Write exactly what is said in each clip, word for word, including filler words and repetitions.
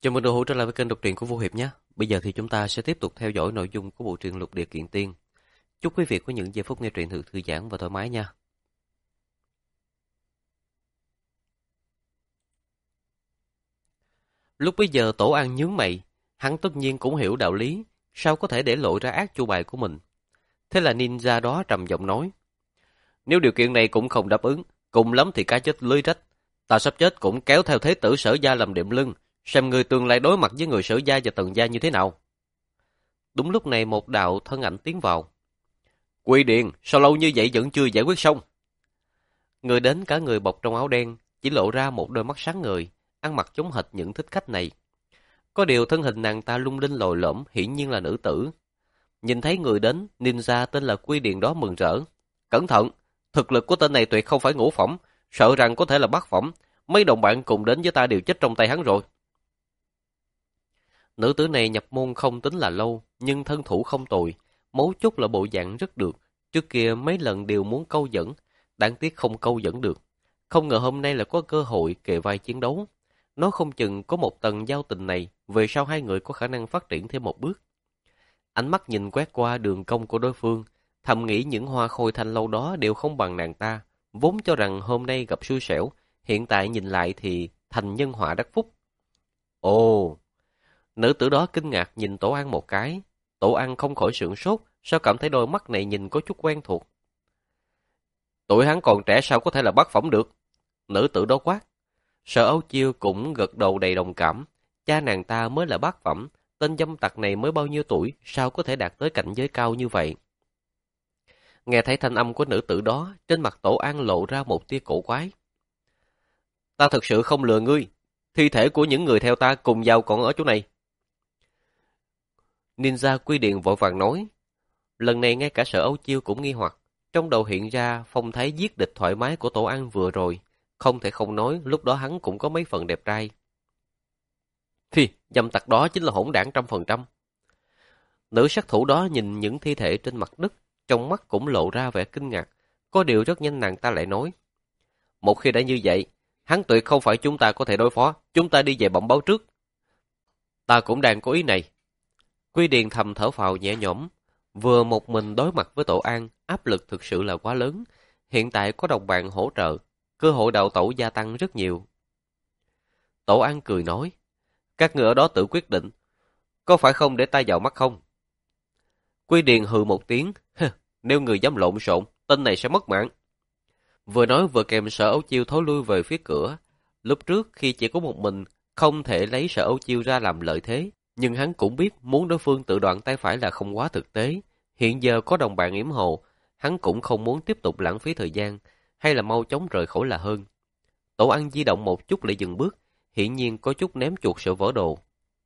Chào mừng đồ hữu trở lại với kênh đọc truyện của Vô Hiệp nhé. Bây giờ thì chúng ta sẽ tiếp tục theo dõi nội dung của bộ truyện Lục Địa Kiện Tiên. Chúc quý vị có những giây phút nghe truyện thật thư giãn và thoải mái nha. Lúc bấy giờ Tổ An nhướng mày, hắn tất nhiên cũng hiểu đạo lý, sao có thể để lộ ra ác chu bài của mình. Thế là ninja đó trầm giọng nói: Nếu điều kiện này cũng không đáp ứng, cùng lắm thì cá chết lưới rách. Ta sắp chết cũng kéo theo thế tử Sở gia làm đệm lưng, xem người tương lai đối mặt với người Sở gia và Tần gia như thế nào. Đúng lúc này một đạo thân ảnh tiến vào. Quy Điền, sao lâu như vậy vẫn chưa giải quyết xong? Người đến cả người bọc trong áo đen, chỉ lộ ra một đôi mắt sáng ngời, ăn mặc giống hệt những thích khách này. Có điều thân hình nàng ta lung linh lồi lõm, hiển nhiên là nữ tử. Nhìn thấy người đến, ninja tên là Quy Điền đó mừng rỡ. Cẩn thận, thực lực của tên này tuyệt không phải ngũ phẩm, sợ rằng có thể là bát phẩm. Mấy đồng bạn cùng đến với ta đều chết trong tay hắn rồi. Nữ tử này nhập môn không tính là lâu, nhưng thân thủ không tồi, mấu chốt là bộ dạng rất được. Trước kia mấy lần đều muốn câu dẫn, đáng tiếc không câu dẫn được. Không ngờ hôm nay là có cơ hội kề vai chiến đấu. Nó không chừng có một tầng giao tình này, về sau hai người có khả năng phát triển thêm một bước. Ánh mắt nhìn quét qua đường cong của đối phương, thầm nghĩ những hoa khôi thanh lâu đó đều không bằng nàng ta, vốn cho rằng hôm nay gặp xui xẻo, hiện tại nhìn lại thì thành nhân họa đắc phúc. Ồ! Nữ tử đó kinh ngạc nhìn Tổ An một cái. Tổ An không khỏi sửng sốt, sao cảm thấy đôi mắt này nhìn có chút quen thuộc. Tuổi hắn còn trẻ sao có thể là bát phẩm được? Nữ tử đó quát. Sở Âu Chiêu cũng gật đầu đầy đồng cảm. Cha nàng ta mới là bát phẩm, tên dâm tặc này mới bao nhiêu tuổi, sao có thể đạt tới cảnh giới cao như vậy? Nghe thấy thanh âm của nữ tử đó, trên mặt Tổ An lộ ra một tia cổ quái. Ta thực sự không lừa ngươi, thi thể của những người theo ta cùng vào còn ở chỗ này. Ninja Quy Điền vội vàng nói. Lần này ngay cả Sở Âu Chiêu cũng nghi hoặc, trong đầu hiện ra phong thái giết địch thoải mái của Tổ An vừa rồi, không thể không nói lúc đó hắn cũng có mấy phần đẹp trai. Thì, dâm tặc đó chính là hỗn đảng trăm phần trăm. Nữ sát thủ đó nhìn những thi thể trên mặt đất, trong mắt cũng lộ ra vẻ kinh ngạc, có điều rất nhanh nàng ta lại nói. Một khi đã như vậy, hắn tuyệt không phải chúng ta có thể đối phó, chúng ta đi về bẩm báo trước. Ta cũng đang có ý này. Quy Điền thầm thở phào nhẹ nhõm, vừa một mình đối mặt với Tổ An, áp lực thực sự là quá lớn. Hiện tại có đồng bạn hỗ trợ, cơ hội đào tẩu gia tăng rất nhiều. Tổ An cười nói, các người ở đó tự quyết định, có phải không để ta vào mắt không? Quy Điền hừ một tiếng, nếu người dám lộn xộn, tên này sẽ mất mạng. Vừa nói vừa kèm Sở Âu Chiêu thối lui về phía cửa. Lúc trước khi chỉ có một mình, không thể lấy Sở Âu Chiêu ra làm lợi thế. Nhưng hắn cũng biết muốn đối phương tự đoạn tay phải là không quá thực tế. Hiện giờ có đồng bạn yểm hộ, hắn cũng không muốn tiếp tục lãng phí thời gian, hay là mau chóng rời khỏi là hơn. Tổ An di động một chút lại dừng bước, hiển nhiên có chút ném chuột sợ vỡ đồ.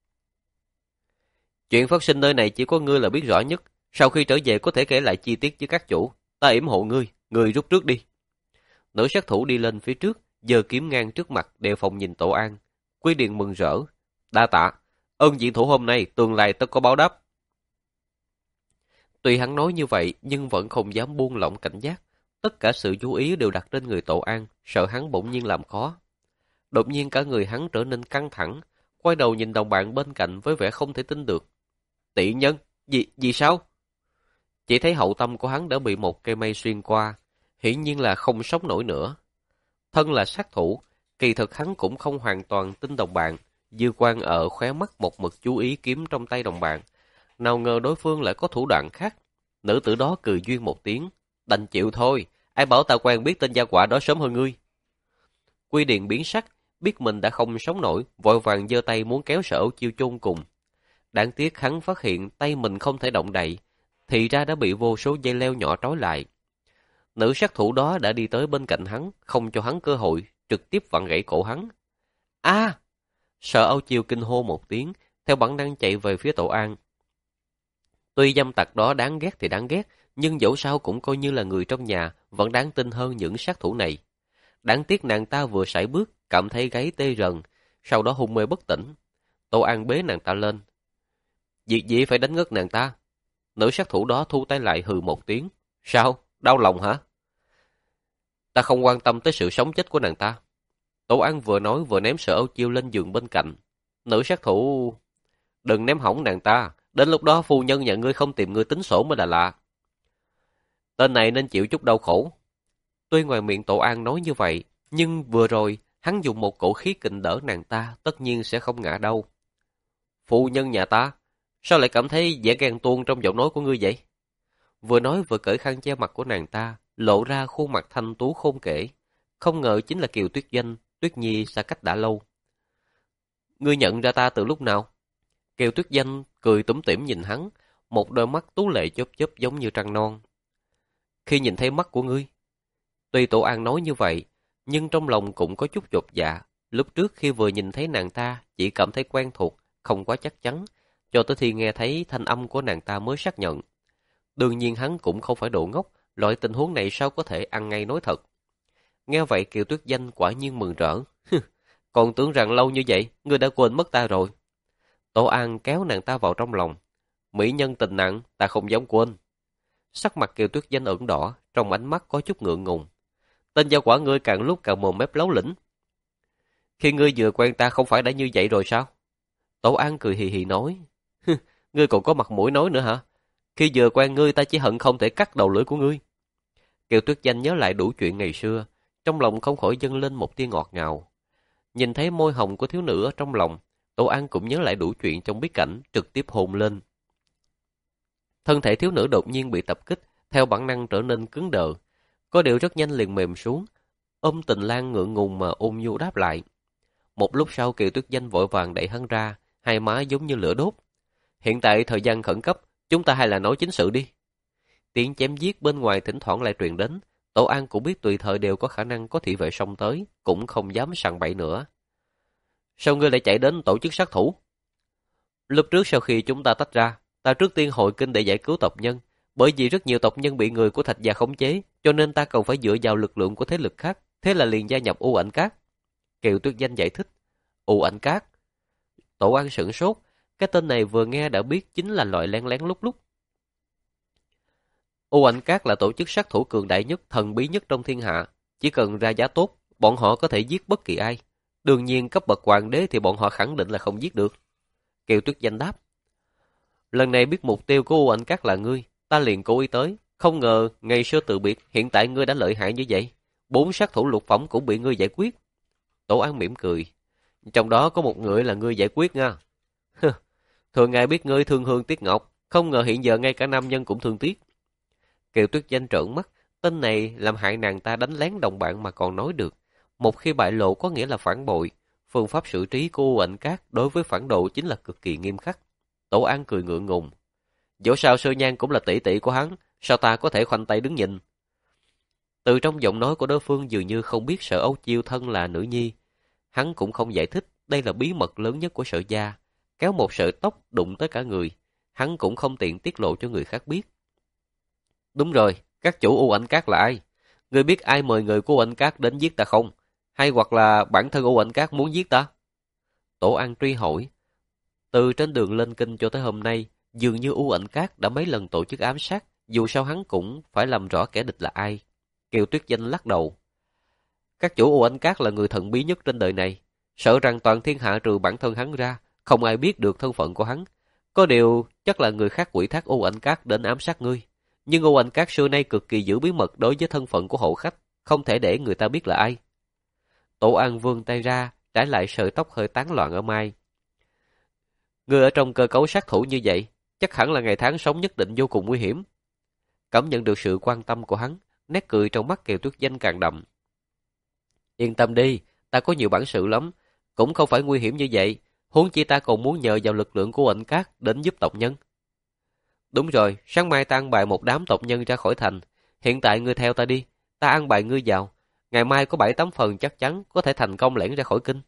Chuyện phát sinh nơi này chỉ có ngươi là biết rõ nhất, sau khi trở về có thể kể lại chi tiết với các chủ. Ta yểm hộ ngươi, ngươi rút trước đi. Nữ sát thủ đi lên phía trước, giơ kiếm ngang trước mặt đề phòng nhìn Tổ An. Quy Điền mừng rỡ, đa tạ. Ơn diện thủ hôm nay, tương lai tất có báo đáp. Tuy hắn nói như vậy, nhưng vẫn không dám buông lỏng cảnh giác. Tất cả sự chú ý đều đặt trên người Tổ An, sợ hắn bỗng nhiên làm khó. Đột nhiên cả người hắn trở nên căng thẳng, quay đầu nhìn đồng bạn bên cạnh với vẻ không thể tin được. Tị nhân, gì, gì sao? Chỉ thấy hậu tâm của hắn đã bị một cây mây xuyên qua, hiển nhiên là không sống nổi nữa. Thân là sát thủ, kỳ thực hắn cũng không hoàn toàn tin đồng bạn. Dư quan ở khóe mắt một mực chú ý kiếm trong tay đồng bạn. Nào ngờ đối phương lại có thủ đoạn khác. Nữ tử đó cười duyên một tiếng. Đành chịu thôi, ai bảo ta quen biết tên gia quả đó sớm hơn ngươi. Quy Điền biến sắc, biết mình đã không sống nổi, vội vàng giơ tay muốn kéo Sở Âu Chiêu chôn cùng. Đáng tiếc hắn phát hiện tay mình không thể động đậy, thì ra đã bị vô số dây leo nhỏ trói lại. Nữ sát thủ đó đã đi tới bên cạnh hắn, không cho hắn cơ hội, trực tiếp vặn gãy cổ hắn. A! Sở Âu Chiêu kinh hô một tiếng, theo bản năng chạy về phía Tổ An. Tuy dâm tặc đó đáng ghét thì đáng ghét, nhưng dẫu sao cũng coi như là người trong nhà, vẫn đáng tin hơn những sát thủ này. Đáng tiếc nàng ta vừa sải bước, cảm thấy gáy tê rần, sau đó hôn mê bất tỉnh. Tổ An bế nàng ta lên. Việc gì phải đánh ngất nàng ta? Nữ sát thủ đó thu tay lại hừ một tiếng. Sao? Đau lòng hả? Ta không quan tâm tới sự sống chết của nàng ta. Tổ An vừa nói vừa ném Sở Âu Chiêu lên giường bên cạnh. Nữ sát thủ... Đừng ném hỏng nàng ta, đến lúc đó phu nhân nhà ngươi không tìm ngươi tính sổ mới là lạ. Tên này nên chịu chút đau khổ. Tuy ngoài miệng Tổ An nói như vậy, nhưng vừa rồi hắn dùng một cổ khí kình đỡ nàng ta, tất nhiên sẽ không ngã đâu. Phu nhân nhà ta, sao lại cảm thấy vẻ ghen tuông trong giọng nói của ngươi vậy? Vừa nói vừa cởi khăn che mặt của nàng ta, lộ ra khuôn mặt thanh tú khôn kể. Không ngờ chính là Kiều Tuyết Doanh, Tuyết Nhi xa cách đã lâu. Ngươi nhận ra ta từ lúc nào? Kiều Tuyết Doanh cười tủm tỉm nhìn hắn, một đôi mắt tú lệ chớp chớp giống như trăng non. Khi nhìn thấy mắt của ngươi. Tuy Tổ An nói như vậy, nhưng trong lòng cũng có chút chột dạ. Lúc trước khi vừa nhìn thấy nàng ta, chỉ cảm thấy quen thuộc, không quá chắc chắn, cho tới khi nghe thấy thanh âm của nàng ta mới xác nhận. Đương nhiên hắn cũng không phải đồ ngốc, loại tình huống này sao có thể ăn ngay nói thật. Nghe vậy Kiều Tuyết Doanh quả nhiên mừng rỡ. Còn tưởng rằng lâu như vậy, ngươi đã quên mất ta rồi. Tổ An kéo nàng ta vào trong lòng. Mỹ nhân tình nặng, ta không dám quên. Sắc mặt Kiều Tuyết Doanh ửng đỏ, trong ánh mắt có chút ngượng ngùng. Tên gia quả ngươi càng lúc càng mồm mép lấu lĩnh. Khi ngươi vừa quen ta không phải đã như vậy rồi sao? Tổ An cười hì hì nói. Ngươi còn có mặt mũi nói nữa hả? Khi vừa quen ngươi ta chỉ hận không thể cắt đầu lưỡi của ngươi. Kiều Tuyết Doanh nhớ lại đủ chuyện ngày xưa, trong lòng không khỏi dâng lên một tia ngọt ngào. Nhìn thấy môi hồng của thiếu nữ ở trong lòng, Tổ An cũng nhớ lại đủ chuyện trong bí cảnh, trực tiếp hôn lên. Thân thể thiếu nữ đột nhiên bị tập kích, theo bản năng trở nên cứng đờ. Có điều rất nhanh liền mềm xuống, ôm Tình Lan ngượng ngùng mà ôm nhu đáp lại. Một lúc sau Kiều Tuyết Doanh vội vàng đẩy hắn ra, hai má giống như lửa đốt. Hiện tại thời gian khẩn cấp, chúng ta hay là nói chính sự đi. Tiếng chém giết bên ngoài thỉnh thoảng lại truyền đến, Tổ An cũng biết tùy thời đều có khả năng có thị vệ xông tới, cũng không dám sằng bậy nữa. Sao ngươi lại chạy đến tổ chức sát thủ? Lúc trước sau khi chúng ta tách ra, ta trước tiên hội kinh để giải cứu tộc nhân, bởi vì rất nhiều tộc nhân bị người của Thạch gia khống chế, cho nên ta cần phải dựa vào lực lượng của thế lực khác, thế là liền gia nhập U Ảnh Các. Kiều Tuyết Doanh giải thích. U Ảnh Các? Tổ An sửng sốt, cái tên này vừa nghe đã biết chính là loại lén lén lúc lúc. U Ảnh Các là tổ chức sát thủ cường đại nhất, thần bí nhất trong thiên hạ, chỉ cần ra giá tốt, bọn họ có thể giết bất kỳ ai. Đương nhiên cấp bậc hoàng đế thì bọn họ khẳng định là không giết được. Kiều Tuyết Doanh đáp. Lần này biết mục tiêu của U Ảnh Các là ngươi, ta liền cố ý tới. Không ngờ, ngày xưa từ biệt, hiện tại ngươi đã lợi hại như vậy. Bốn sát thủ lục phẩm cũng bị ngươi giải quyết. Tổ An mỉm cười. Trong đó có một người là ngươi giải quyết nha. Thường ngày biết ngươi thương hương tiếc ngọc, không ngờ hiện giờ ngay cả nam nhân cũng thương tiếc. Kiều Tuyết Doanh trợn mắt, tên này làm hại nàng ta đánh lén đồng bạn mà còn nói được. Một khi bại lộ có nghĩa là phản bội. Phương pháp xử trí của U Ảnh Các đối với phản đồ chính là cực kỳ nghiêm khắc. Tổ An cười ngượng ngùng. Dẫu sao Sơ Nhan cũng là tỷ tỷ của hắn, sao ta có thể khoanh tay đứng nhìn? Từ trong giọng nói của đối phương dường như không biết Sở Âu Chiêu thân là nữ nhi. Hắn cũng không giải thích đây là bí mật lớn nhất của Sở gia. Kéo một sợi tóc đụng tới cả người, hắn cũng không tiện tiết lộ cho người khác biết. Đúng rồi, các chủ U Ảnh Các là ai? Ngươi biết ai mời người của U Ảnh Các đến giết ta không? Hay hoặc là bản thân U Ảnh Các muốn giết ta? Tổ An truy hỏi. Từ trên đường lên kinh cho tới hôm nay, dường như U Ảnh Các đã mấy lần tổ chức ám sát, dù sao hắn cũng phải làm rõ kẻ địch là ai. Kiều Tuyết Doanh lắc đầu. Các chủ U Ảnh Các là người thần bí nhất trên đời này, sợ rằng toàn thiên hạ trừ bản thân hắn ra, không ai biết được thân phận của hắn. Có điều, chắc là người khác ủy thác U Ảnh Các đến ám sát ngươi. Nhưng U Ảnh Các xưa nay cực kỳ giữ bí mật đối với thân phận của hộ khách, không thể để người ta biết là ai. Tổ An vươn tay ra, trải lại sợi tóc hơi tán loạn ở mai. Ngươi ở trong cơ cấu sát thủ như vậy, chắc hẳn là ngày tháng sống nhất định vô cùng nguy hiểm. Cảm nhận được sự quan tâm của hắn, nét cười trong mắt Kiều Tuyết Doanh càng đậm. Yên tâm đi, ta có nhiều bản sự lắm, cũng không phải nguy hiểm như vậy, huống chi ta còn muốn nhờ vào lực lượng của U Ảnh Các đến giúp tộc nhân. Đúng rồi, sáng mai ta ăn bài một đám tộc nhân ra khỏi thành, hiện tại ngươi theo ta đi, ta ăn bài ngươi vào, ngày mai có bảy tám phần chắc chắn có thể thành công lẻn ra khỏi kinh.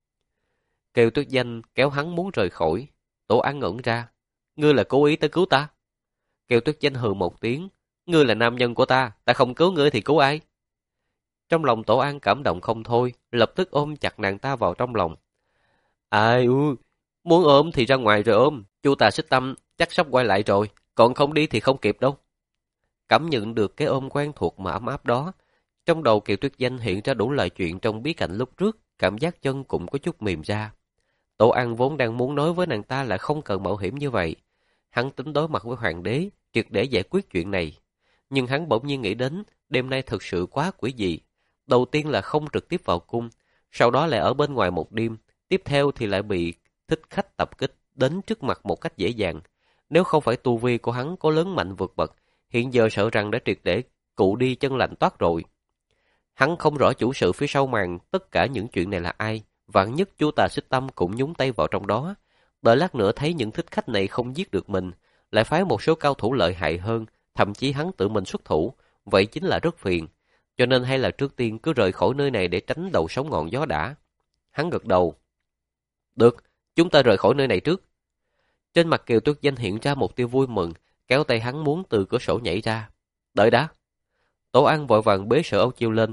Kiều Tuyết Doanh kéo hắn muốn rời khỏi, Tổ An ngẩn ra, ngươi là cố ý tới cứu ta. Kiều Tuyết Doanh hừ một tiếng, ngươi là nam nhân của ta, ta không cứu ngươi thì cứu ai? Trong lòng Tổ An cảm động không thôi, lập tức ôm chặt nàng ta vào trong lòng. Ai u, muốn ôm thì ra ngoài rồi ôm, Chu Tà Xích Tâm chắc sắp quay lại rồi, còn không đi thì không kịp đâu. Cảm nhận được cái ôm quen thuộc mà ấm áp đó, trong đầu Kiều Tuyết Doanh hiện ra đủ loại chuyện trong bí cảnh lúc trước, cảm giác chân cũng có chút mềm ra. Tổ An vốn đang muốn nói với nàng ta là không cần mạo hiểm như vậy. Hắn tính đối mặt với hoàng đế, triệt để giải quyết chuyện này. Nhưng hắn bỗng nhiên nghĩ đến, đêm nay thực sự quá quỷ dị. Đầu tiên là không trực tiếp vào cung, sau đó lại ở bên ngoài một đêm, tiếp theo thì lại bị thích khách tập kích đến trước mặt một cách dễ dàng. Nếu không phải tu vi của hắn có lớn mạnh vượt bậc, hiện giờ sợ rằng đã triệt để cụ đi chân lạnh toát rồi. Hắn không rõ chủ sự phía sau màn tất cả những chuyện này là ai, vạn nhất chú Tà Xích Tâm cũng nhúng tay vào trong đó. Đợi lát nữa thấy những thích khách này không giết được mình, lại phái một số cao thủ lợi hại hơn, thậm chí hắn tự mình xuất thủ, vậy chính là rất phiền. Cho nên hay là trước tiên cứ rời khỏi nơi này để tránh đầu sóng ngọn gió đã. Hắn gật đầu. Được, chúng ta rời khỏi nơi này trước. Trên mặt Kiều Tuyết Danh hiện ra một tia vui mừng, kéo tay hắn muốn từ cửa sổ nhảy ra. Đợi đã. Tổ An vội vàng bế Sở Âu Chiêu lên.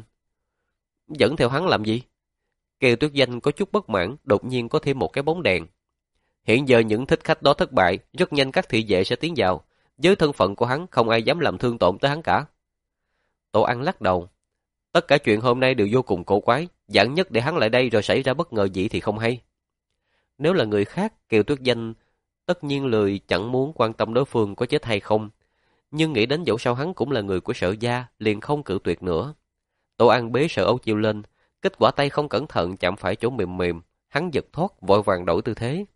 Dẫn theo hắn làm gì? Kiều Tuyết Danh có chút bất mãn, đột nhiên có thêm một cái bóng đèn. Hiện giờ những thích khách đó thất bại, rất nhanh các thị vệ sẽ tiến vào. Với thân phận của hắn, không ai dám làm thương tổn tới hắn cả. Tổ An lắc đầu. Tất cả chuyện hôm nay đều vô cùng cổ quái, giảng nhất để hắn lại đây rồi xảy ra bất ngờ gì thì không hay. Nếu là người khác, Kiều Tuyết Danh tất nhiên lười chẳng muốn quan tâm đối phương có chết hay không. Nhưng nghĩ đến dẫu sao hắn cũng là người của Sở gia, liền không cự tuyệt nữa. Tổ An bế Sở Âu Chiêu lên, kết quả tay không cẩn thận chạm phải chỗ mềm mềm, hắn giật thoát, vội vàng đổi tư thế.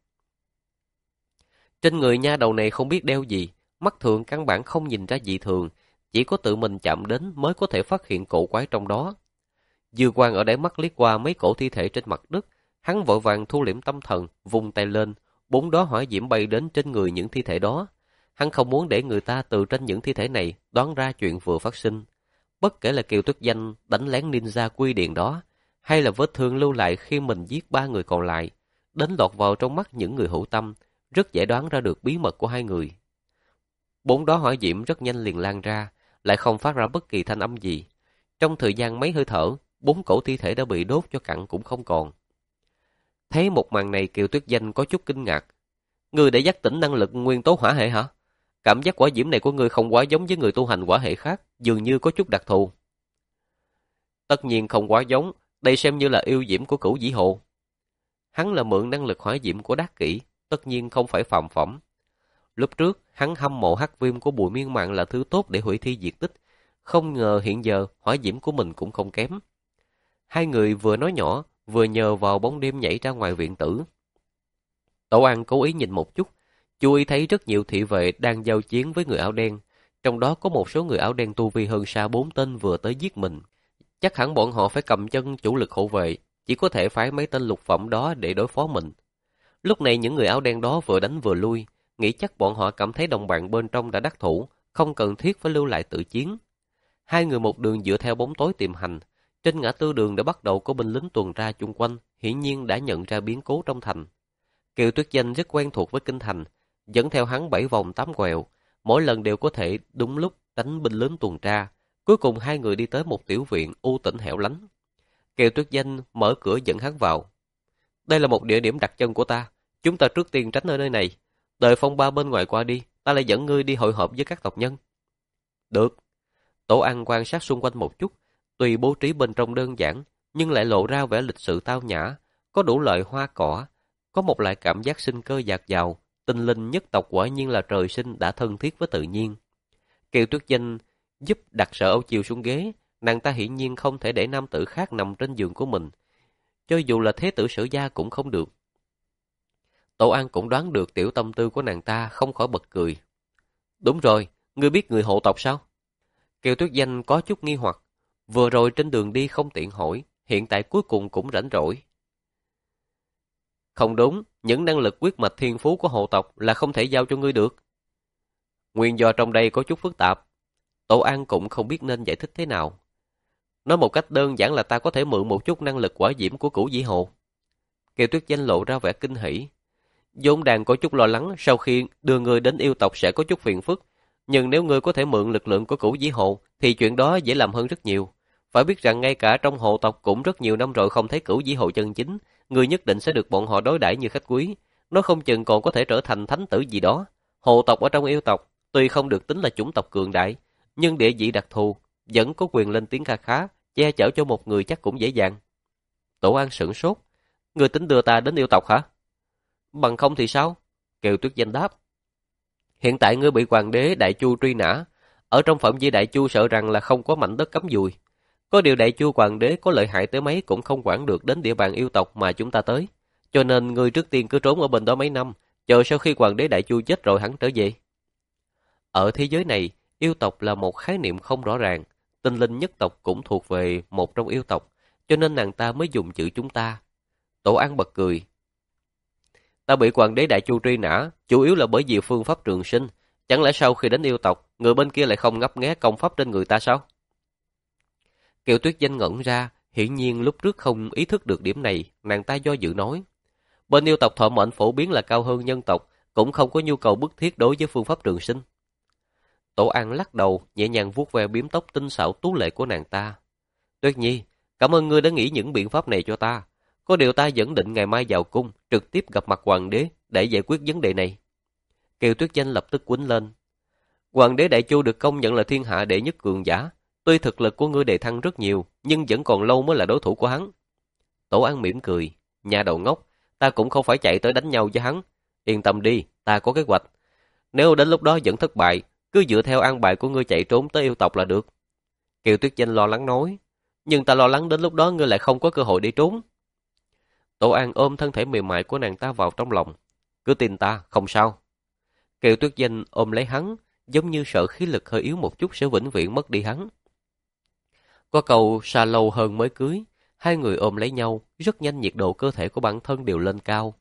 Trên người nha đầu này không biết đeo gì, mắt thường căn bản không nhìn ra dị thường, chỉ có tự mình chạm đến mới có thể phát hiện cổ quái trong đó. Dư Quang ở đáy mắt liếc qua mấy cổ thi thể trên mặt đất, hắn vội vàng thu liễm tâm thần, vung tay lên, bốn đóa hỏa diễm bay đến trên người những thi thể đó. Hắn không muốn để người ta từ trên những thi thể này đoán ra chuyện vừa phát sinh. Bất kể là Kiều Tuyết Danh đánh lén ninja quy điện đó, hay là vết thương lưu lại khi mình giết ba người còn lại, đến lọt vào trong mắt những người hữu tâm, rất dễ đoán ra được bí mật của hai người. Bốn đóa hỏa diễm rất nhanh liền lan ra, lại không phát ra bất kỳ thanh âm gì. Trong thời gian mấy hơi thở, bốn cổ thi thể đã bị đốt cho cặn cũng không còn. Thấy một màn này, Kiều Tuyết Danh có chút kinh ngạc. Ngươi đã giác tỉnh năng lực nguyên tố hỏa hệ hả? Cảm giác hỏa diễm này của ngươi không quá giống với người tu hành hỏa hệ khác, dường như có chút đặc thù. Tất nhiên không quá giống, đây xem như là yêu diễm của Cửu Dĩ Hồ. Hắn là mượn năng lực hỏa diễm của Đắc Kỷ, tất nhiên không phải phàm phẩm. Lúc trước, hắn hâm mộ hắc viêm của Bùi Miên Mạn là thứ tốt để hủy thi diệt tích, không ngờ hiện giờ hỏa diễm của mình cũng không kém. Hai người vừa nói nhỏ, vừa nhờ vào bóng đêm nhảy ra ngoài viện tử. Tổ An cố ý nhìn một chút, chú ý thấy rất nhiều thị vệ đang giao chiến với người áo đen, trong đó có một số người áo đen tu vi hơn xa bốn tên vừa tới giết mình. Chắc hẳn bọn họ phải cầm chân chủ lực hộ vệ, chỉ có thể phái mấy tên lục phẩm đó để đối phó mình. Lúc này những người áo đen đó vừa đánh vừa lui, nghĩ chắc bọn họ cảm thấy đồng bạn bên trong đã đắc thủ, không cần thiết phải lưu lại tự chiến. Hai người một đường dựa theo bóng tối tìm hành, trên ngã tư đường đã bắt đầu có binh lính tuần tra chung quanh, hiển nhiên đã nhận ra biến cố trong thành. Kiều Tuyết Danh rất quen thuộc với kinh thành, dẫn theo hắn bảy vòng tám quẹo, mỗi lần đều có thể đúng lúc đánh binh lính tuần tra. Cuối cùng hai người đi tới một tiểu viện u tĩnh hẻo lánh. Kiều Tuyết Danh mở cửa dẫn hắn vào. Đây là một địa điểm đặt chân của ta, chúng ta trước tiên tránh ở nơi này, đợi phong ba bên ngoài qua đi, ta lại dẫn ngươi đi hội họp với các tộc nhân. Được. Tổ An quan sát xung quanh một chút, tuy bố trí bên trong đơn giản, nhưng lại lộ ra vẻ lịch sự tao nhã, có đủ loại hoa cỏ, có một loại cảm giác sinh cơ dạt dào, tinh linh nhất tộc quả nhiên là trời sinh đã thân thiết với tự nhiên. Kiều Tuyết Danh giúp đặt Sở Âu Chiêu xuống ghế, nàng ta hiển nhiên không thể để nam tử khác nằm trên giường của mình, cho dù là thế tử Sở gia cũng không được. Tổ An cũng đoán được tiểu tâm tư của nàng ta, không khỏi bật cười. Đúng rồi, ngươi biết người hộ tộc sao? Kiều Tuyết Danh có chút nghi hoặc, vừa rồi trên đường đi không tiện hỏi, hiện tại cuối cùng cũng rảnh rỗi. Không đúng, những năng lực quyết mạch thiên phú của hộ tộc là không thể giao cho ngươi được. Nguyên do trong đây có chút phức tạp. Tổ An cũng không biết nên giải thích thế nào. Nói một cách đơn giản là ta có thể mượn một chút năng lực hỏa diễm của Cửu Dĩ Hồ. Kiều Tuyết Danh lộ ra vẻ kinh hỉ. Vốn đang có chút lo lắng sau khi đưa ngươi đến yêu tộc sẽ có chút phiền phức, nhưng nếu ngươi có thể mượn lực lượng của Cửu Dĩ Hồ thì chuyện đó dễ làm hơn rất nhiều. Phải biết rằng ngay cả trong hộ tộc cũng rất nhiều năm rồi không thấy Cửu Dĩ Hồ chân chính, ngươi nhất định sẽ được bọn họ đối đãi như khách quý, nó không chừng còn có thể trở thành thánh tử gì đó. Hộ tộc ở trong yêu tộc tuy không được tính là chủng tộc cường đại, nhưng địa vị đặc thù, vẫn có quyền lên tiếng kha khá, che chở cho một người chắc cũng dễ dàng. Tổ An sửng sốt, ngươi tính đưa ta đến yêu tộc hả? Bằng không thì sao? Kiều Tuyết Danh đáp. Hiện tại ngươi bị hoàng đế Đại Chu truy nã. Ở trong phạm vi Đại Chu sợ rằng là không có mảnh đất cấm dùi. Có điều Đại Chu hoàng đế có lợi hại tới mấy cũng không quản được đến địa bàn yêu tộc mà chúng ta tới. Cho nên ngươi trước tiên cứ trốn ở bên đó mấy năm, chờ sau khi hoàng đế Đại Chu chết rồi hắn trở về. Ở thế giới này, yêu tộc là một khái niệm không rõ ràng. Tinh linh nhất tộc cũng thuộc về một trong yêu tộc, cho nên nàng ta mới dùng chữ chúng ta. Tổ An bật cười. Ta bị hoàng đế Đại Chu truy nã, chủ yếu là bởi vì phương pháp trường sinh. Chẳng lẽ sau khi đến yêu tộc, người bên kia lại không ngấp nghé công pháp trên người ta sao? Kiều Tuyết Danh ngẩn ra, hiển nhiên lúc trước không ý thức được điểm này, nàng ta do dự nói. Bên yêu tộc thọ mệnh phổ biến là cao hơn nhân tộc, cũng không có nhu cầu bức thiết đối với phương pháp trường sinh. Tổ An lắc đầu, nhẹ nhàng vuốt ve bím tóc tinh xảo tú lệ của nàng ta. Tuyết Nhi, cảm ơn ngươi đã nghĩ những biện pháp này cho ta. Có điều ta vẫn định ngày mai vào cung, trực tiếp gặp mặt hoàng đế để giải quyết vấn đề này. Kiều Tuyết Danh lập tức quýnh lên. Hoàng đế Đại Chu được công nhận là thiên hạ đệ nhất cường giả. Tuy thực lực của ngươi đề thăng rất nhiều, nhưng vẫn còn lâu mới là đối thủ của hắn. Tổ An mỉm cười. Nhà đầu ngốc, ta cũng không phải chạy tới đánh nhau với hắn. Yên tâm đi, ta có kế hoạch. Nếu đến lúc đó vẫn thất bại, cứ dựa theo an bài của ngươi chạy trốn tới yêu tộc là được. Kiều Tuyết Danh lo lắng nói. Nhưng ta lo lắng đến lúc đó ngươi lại không có cơ hội để trốn. Tổ An ôm thân thể mềm mại của nàng ta vào trong lòng. Cứ tin ta, không sao. Kiều Tuyết Danh ôm lấy hắn, giống như sợ khí lực hơi yếu một chút sẽ vĩnh viễn mất đi hắn. Có câu xa lâu hơn mới cưới, hai người ôm lấy nhau, rất nhanh nhiệt độ cơ thể của bản thân đều lên cao.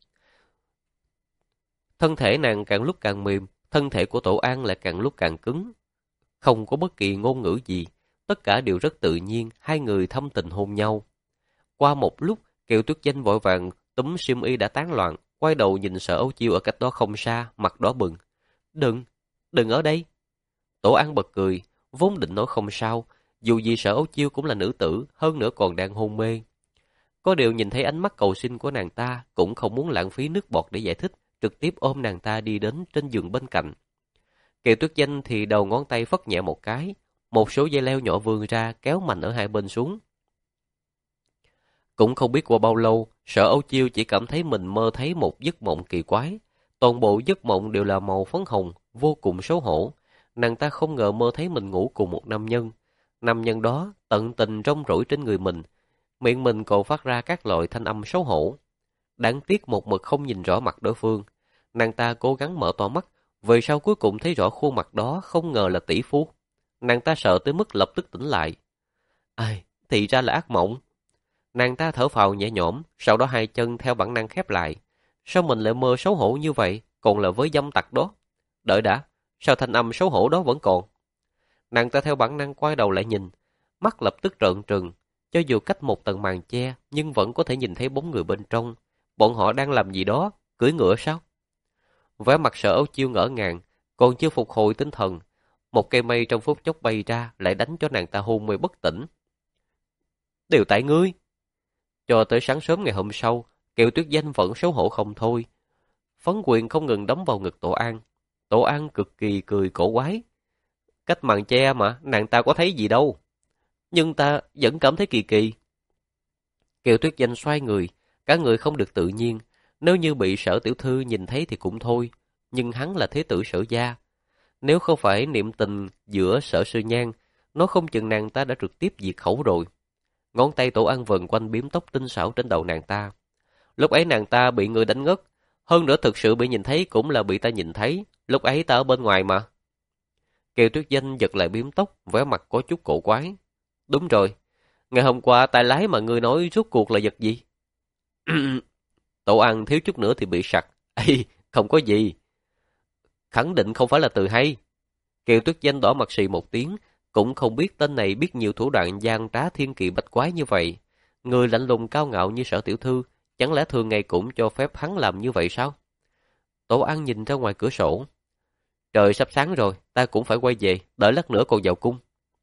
Thân thể nàng càng lúc càng mềm, thân thể của Tổ An lại càng lúc càng cứng. Không có bất kỳ ngôn ngữ gì, tất cả đều rất tự nhiên, hai người thâm tình hôn nhau. Qua một lúc, Kiều Tuyết Danh vội vàng túm xiêm y đã tán loạn, quay đầu nhìn Sở Âu Chiêu ở cách đó không xa, mặt đỏ bừng. Đừng, đừng ở đây. Tổ An bật cười, vốn định nói không sao, dù gì Sở Âu Chiêu cũng là nữ tử, hơn nữa còn đang hôn mê. Có điều nhìn thấy ánh mắt cầu xin của nàng ta, cũng không muốn lãng phí nước bọt để giải thích, trực tiếp ôm nàng ta đi đến trên giường bên cạnh. Kiều Tuyết Danh thì đầu ngón tay phất nhẹ một cái, một số dây leo nhỏ vươn ra kéo mạnh ở hai bên xuống. Cũng không biết qua bao lâu, Sở Âu Chiêu chỉ cảm thấy mình mơ thấy một giấc mộng kỳ quái. Toàn bộ giấc mộng đều là màu phấn hồng, vô cùng xấu hổ. Nàng ta không ngờ mơ thấy mình ngủ cùng một nam nhân. Nam nhân đó tận tình rong rổi trên người mình, miệng mình còn phát ra các loại thanh âm xấu hổ. Đáng tiếc một mực không nhìn rõ mặt đối phương. Nàng ta cố gắng mở to mắt, về sau cuối cùng thấy rõ khuôn mặt đó không ngờ là tỷ phú. Nàng ta sợ tới mức lập tức tỉnh lại. Ai, thì ra là ác mộng. Nàng ta thở phào nhẹ nhõm, sau đó hai chân theo bản năng khép lại. Sao mình lại mơ xấu hổ như vậy, còn là với dâm tặc đó? Đợi đã, sao thanh âm xấu hổ đó vẫn còn? Nàng ta theo bản năng quay đầu lại nhìn, mắt lập tức trợn trừng. Cho dù cách một tầng màn che, nhưng vẫn có thể nhìn thấy bóng người bên trong. Bọn họ đang làm gì đó, cưỡi ngựa sao? Vẻ mặt Sở Âu Chiêu ngỡ ngàng, còn chưa phục hồi tinh thần. Một cây mây trong phút chốc bay ra, lại đánh cho nàng ta hôn mê bất tỉnh. Đều tại ngươi. Cho tới sáng sớm ngày hôm sau, Kiều Tuyết Danh vẫn xấu hổ không thôi. Phấn quyền không ngừng đấm vào ngực Tổ An. Tổ An cực kỳ cười cổ quái. Cách màn che mà, nàng ta có thấy gì đâu. Nhưng ta vẫn cảm thấy kỳ kỳ. Kiều Tuyết Danh xoay người, cả người không được tự nhiên. Nếu như bị Sở tiểu thư nhìn thấy thì cũng thôi. Nhưng hắn là thế tử Sở gia. Nếu không phải niệm tình giữa Sở Sư Nhan, nó không chừng nàng ta đã trực tiếp diệt khẩu rồi. Ngón tay Tổ An vần quanh bím tóc tinh xảo trên đầu nàng ta. Lúc ấy nàng ta bị người đánh ngất. Hơn nữa thực sự bị nhìn thấy cũng là bị ta nhìn thấy. Lúc ấy ta ở bên ngoài mà. Kiều Tuyết Danh giật lại bím tóc, vẻ mặt có chút cổ quái. Đúng rồi. Ngày hôm qua tay lái mà ngươi nói rốt cuộc là vật gì? Tổ An thiếu chút nữa thì bị sặc. Ê, không có gì. Khẳng định không phải là từ hay. Kiều Tuyết Danh đỏ mặt xì một tiếng. Cũng không biết tên này biết nhiều thủ đoạn gian trá thiên kỳ bách quái như vậy. Người lạnh lùng cao ngạo như Sở tiểu thư, chẳng lẽ thường ngày cũng cho phép hắn làm như vậy sao? Tổ An nhìn ra ngoài cửa sổ. Trời sắp sáng rồi, ta cũng phải quay về, đợi lát nữa còn vào cung.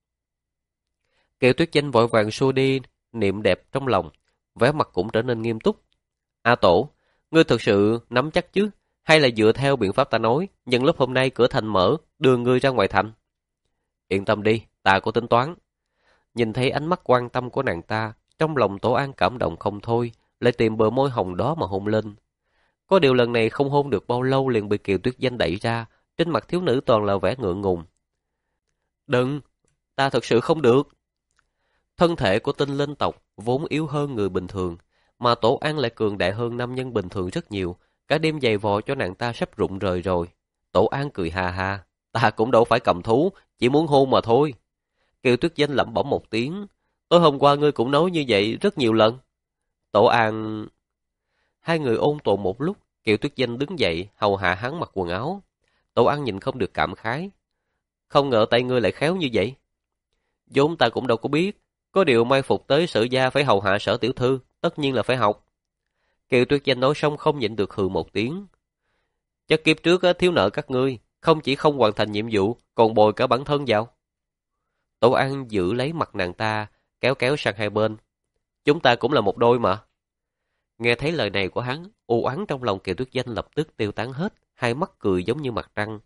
Kiều Tuyết Danh vội vàng xua đi niệm đẹp trong lòng, vẻ mặt cũng trở nên nghiêm túc. A Tổ, ngươi thực sự nắm chắc chứ? Hay là dựa theo biện pháp ta nói, nhân lúc hôm nay cửa thành mở, đưa ngươi ra ngoài thành? Yên tâm đi, ta có tính toán. Nhìn thấy ánh mắt quan tâm của nàng ta, trong lòng Tổ An cảm động không thôi, lại tìm bờ môi hồng đó mà hôn lên. Có điều lần này không hôn được bao lâu liền bị Kiều Tuyết Danh đẩy ra, trên mặt thiếu nữ toàn là vẻ ngượng ngùng. Đừng, ta thật sự không được. Thân thể của tinh linh tộc vốn yếu hơn người bình thường, mà Tổ An lại cường đại hơn nam nhân bình thường rất nhiều, cả đêm giày vò cho nàng ta sắp rụng rời rồi. Tổ An cười hà hà, ta cũng đâu phải cầm thú, chỉ muốn hôn mà thôi. Kiều Tuyết Danh lẩm bẩm một tiếng, tối hôm qua ngươi cũng nói như vậy rất nhiều lần. Tổ An... Hai người ôn tồn một lúc, Kiều Tuyết Danh đứng dậy, hầu hạ hắn mặc quần áo. Tổ An nhìn không được cảm khái. Không ngờ tay ngươi lại khéo như vậy. Vốn ta cũng đâu có biết, có điều mai phục tới Sở gia phải hầu hạ Sở tiểu thư, tất nhiên là phải học. Kiều Tuyết Danh nói xong không nhịn được hừ một tiếng. Chắc kiếp trước thiếu nợ các ngươi, không chỉ không hoàn thành nhiệm vụ, còn bồi cả bản thân vào. Tổ An giữ lấy mặt nàng ta, kéo kéo sang hai bên. Chúng ta cũng là một đôi mà. Nghe thấy lời này của hắn, u oán trong lòng Kiều Tuyết Danh lập tức tiêu tán hết, hai mắt cười giống như mặt trăng.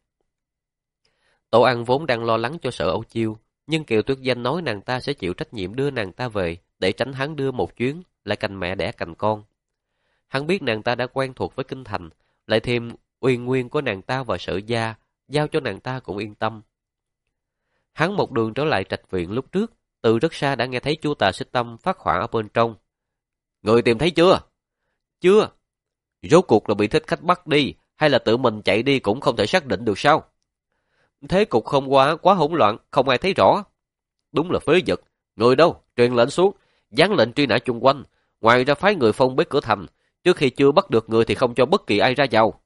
Tổ An vốn đang lo lắng cho Sở Âu Chiêu, nhưng Kiều Tuyết Danh nói nàng ta sẽ chịu trách nhiệm đưa nàng ta về, để tránh hắn đưa một chuyến, lại cành mẹ đẻ cành con. Hắn biết nàng ta đã quen thuộc với kinh thành, lại thêm uyên nguyên của nàng ta và Sở gia, giao cho nàng ta cũng yên tâm. Hắn một đường trở lại trạch viện lúc trước, từ rất xa đã nghe thấy Chu Tà Xích Tâm phát hỏa ở bên trong. Người tìm thấy chưa? Chưa. Rốt cuộc là bị thích khách bắt đi, hay là tự mình chạy đi cũng không thể xác định được sao? Thế cục không quá quá hỗn loạn, không ai thấy rõ. Đúng là phế vật. Người đâu? Truyền lệnh xuống, giáng lệnh truy nã chung quanh. Ngoài ra phái người phong bế cửa thành, trước khi chưa bắt được người thì không cho bất kỳ ai ra vào.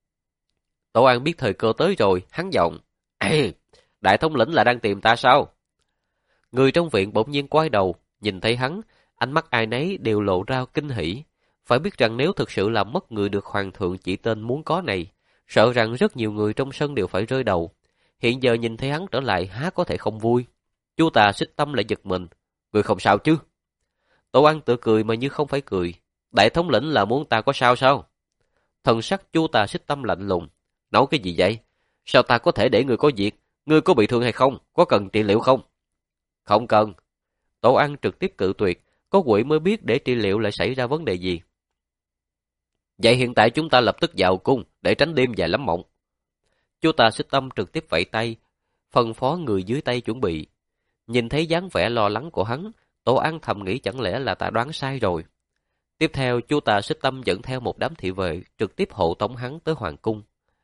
Tổ An biết thời cơ tới rồi, hắn giọng. Ê, đại thống lĩnh là đang tìm ta sao? Người trong viện bỗng nhiên quay đầu, nhìn thấy hắn, ánh mắt ai nấy đều lộ ra kinh hỉ. Phải biết rằng nếu thực sự làm mất người được hoàng thượng chỉ tên muốn có này, sợ rằng rất nhiều người trong sân đều phải rơi đầu. Hiện giờ nhìn thấy hắn trở lại há có thể không vui. Chu Tà Xích Tâm lại giật mình. Người không sao chứ? Tổ An tự cười mà như không phải cười. Đại thống lĩnh là muốn ta có sao sao? Thần sắc Chu Tà Xích Tâm lạnh lùng. Nói cái gì vậy? Sao ta có thể để người có việc? Ngươi có bị thương hay không? Có cần trị liệu không? Không cần. Tổ An trực tiếp cự tuyệt. Có quỷ mới biết để trị liệu lại xảy ra vấn đề gì. Vậy hiện tại chúng ta lập tức vào cung để tránh đêm dài lắm mộng. Chu Tà Xích Tâm trực tiếp vẫy tay, phân phó người dưới tay chuẩn bị. Nhìn thấy dáng vẻ lo lắng của hắn, Tổ An thầm nghĩ chẳng lẽ là ta đoán sai rồi. Tiếp theo, Chu Tà Xích Tâm dẫn theo một đám thị vệ, trực tiếp hộ tống hắn tới hoàng cung.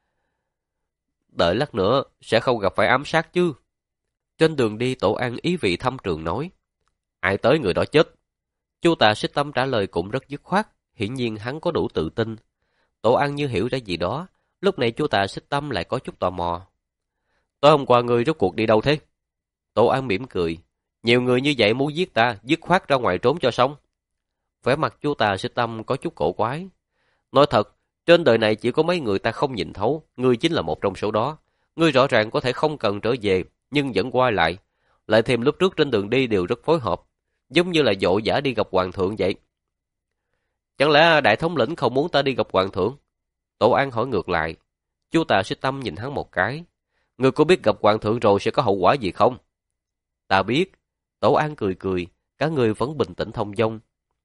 Đợi lát nữa, sẽ không gặp phải ám sát chứ. Trên đường đi, Tổ An ý vị thâm trường nói. Ai tới người đó chết. Chu Tà Xích Tâm trả lời cũng rất dứt khoát, hiển nhiên hắn có đủ tự tin. Tổ An như hiểu ra gì đó, lúc này Chu Tà Xích Tâm lại có chút tò mò. Tối hôm qua ngươi rốt cuộc đi đâu thế? Tổ An mỉm cười. Nhiều người như vậy muốn giết ta, dứt khoát ra ngoài trốn cho xong. Vẻ mặt Chu Tà Xích Tâm có chút cổ quái. Nói thật, trên đời này chỉ có mấy người ta không nhìn thấu, ngươi chính là một trong số đó. Ngươi rõ ràng có thể không cần trở về, nhưng vẫn quay lại. Lại thêm lúc trước trên đường đi đều rất phối hợp, giống như là dỗ dã đi gặp hoàng thượng vậy. Chẳng lẽ đại thống lĩnh không muốn ta đi gặp hoàng thượng? Tổ An hỏi ngược lại. Chu Tà Xích Tâm nhìn hắn một cái. Ngươi có biết gặp hoàng thượng rồi sẽ có hậu quả gì không? Ta biết. Tổ An cười cười, cả người vẫn bình tĩnh thông dong.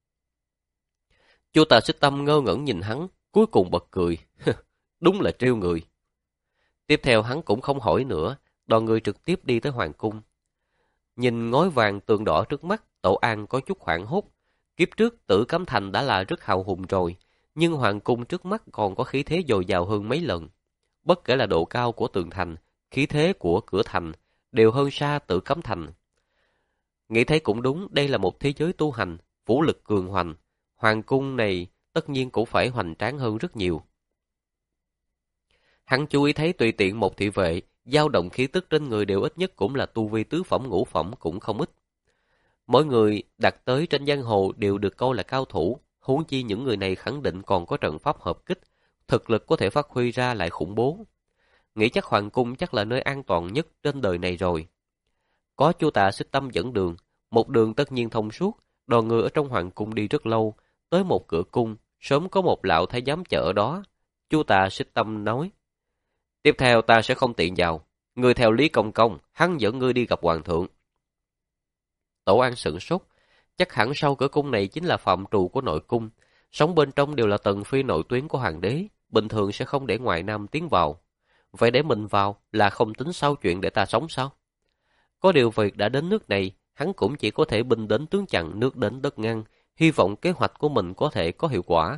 Chu Tà Xích Tâm ngơ ngẩn nhìn hắn, cuối cùng bật cười. Đúng là trêu người. Tiếp theo hắn cũng không hỏi nữa, đoàn người trực tiếp đi tới hoàng cung. Nhìn ngói vàng tường đỏ trước mắt, Tổ An có chút hoảng hốt. Kiếp trước Tử Cấm Thành đã là rất hào hùng rồi, nhưng hoàng cung trước mắt còn có khí thế dồi dào hơn mấy lần. Bất kể là độ cao của tường thành, khí thế của cửa thành, đều hơn xa Tử Cấm Thành. Nghĩ thấy cũng đúng, đây là một thế giới tu hành, vũ lực cường hoành. Hoàng cung này tất nhiên cũng phải hoành tráng hơn rất nhiều. Hắn chú ý thấy tùy tiện một thị vệ, dao động khí tức trên người đều ít nhất cũng là tu vi tứ phẩm ngũ phẩm cũng không ít. Mỗi người đặt tới trên giang hồ đều được coi là cao thủ, huống chi những người này khẳng định còn có trận pháp hợp kích, thực lực có thể phát huy ra lại khủng bố. Nghĩ chắc hoàng cung chắc là nơi an toàn nhất trên đời này rồi. Có Chu Tà Xích Tâm dẫn đường, một đường tất nhiên thông suốt, đoàn người ở trong hoàng cung đi rất lâu, tới một cửa cung, sớm có một lão thái giám chợ ở đó. Chu Tà Xích Tâm nói, tiếp theo ta sẽ không tiện vào, ngươi theo Lý Công Công, hắn dẫn ngươi đi gặp hoàng thượng. Tổ An sửng sốt, chắc hẳn sau cửa cung này chính là phạm trù của nội cung, Sống bên trong đều là tầng phi nội tuyến của hoàng đế, bình thường sẽ không để ngoại nam tiến vào. Vậy để mình vào là không tính sau chuyện để ta sống sao? Có điều việc đã đến nước này, hắn cũng chỉ có thể binh đến tướng chặn, nước đến đất ngăn, hy vọng kế hoạch của mình có thể có hiệu quả.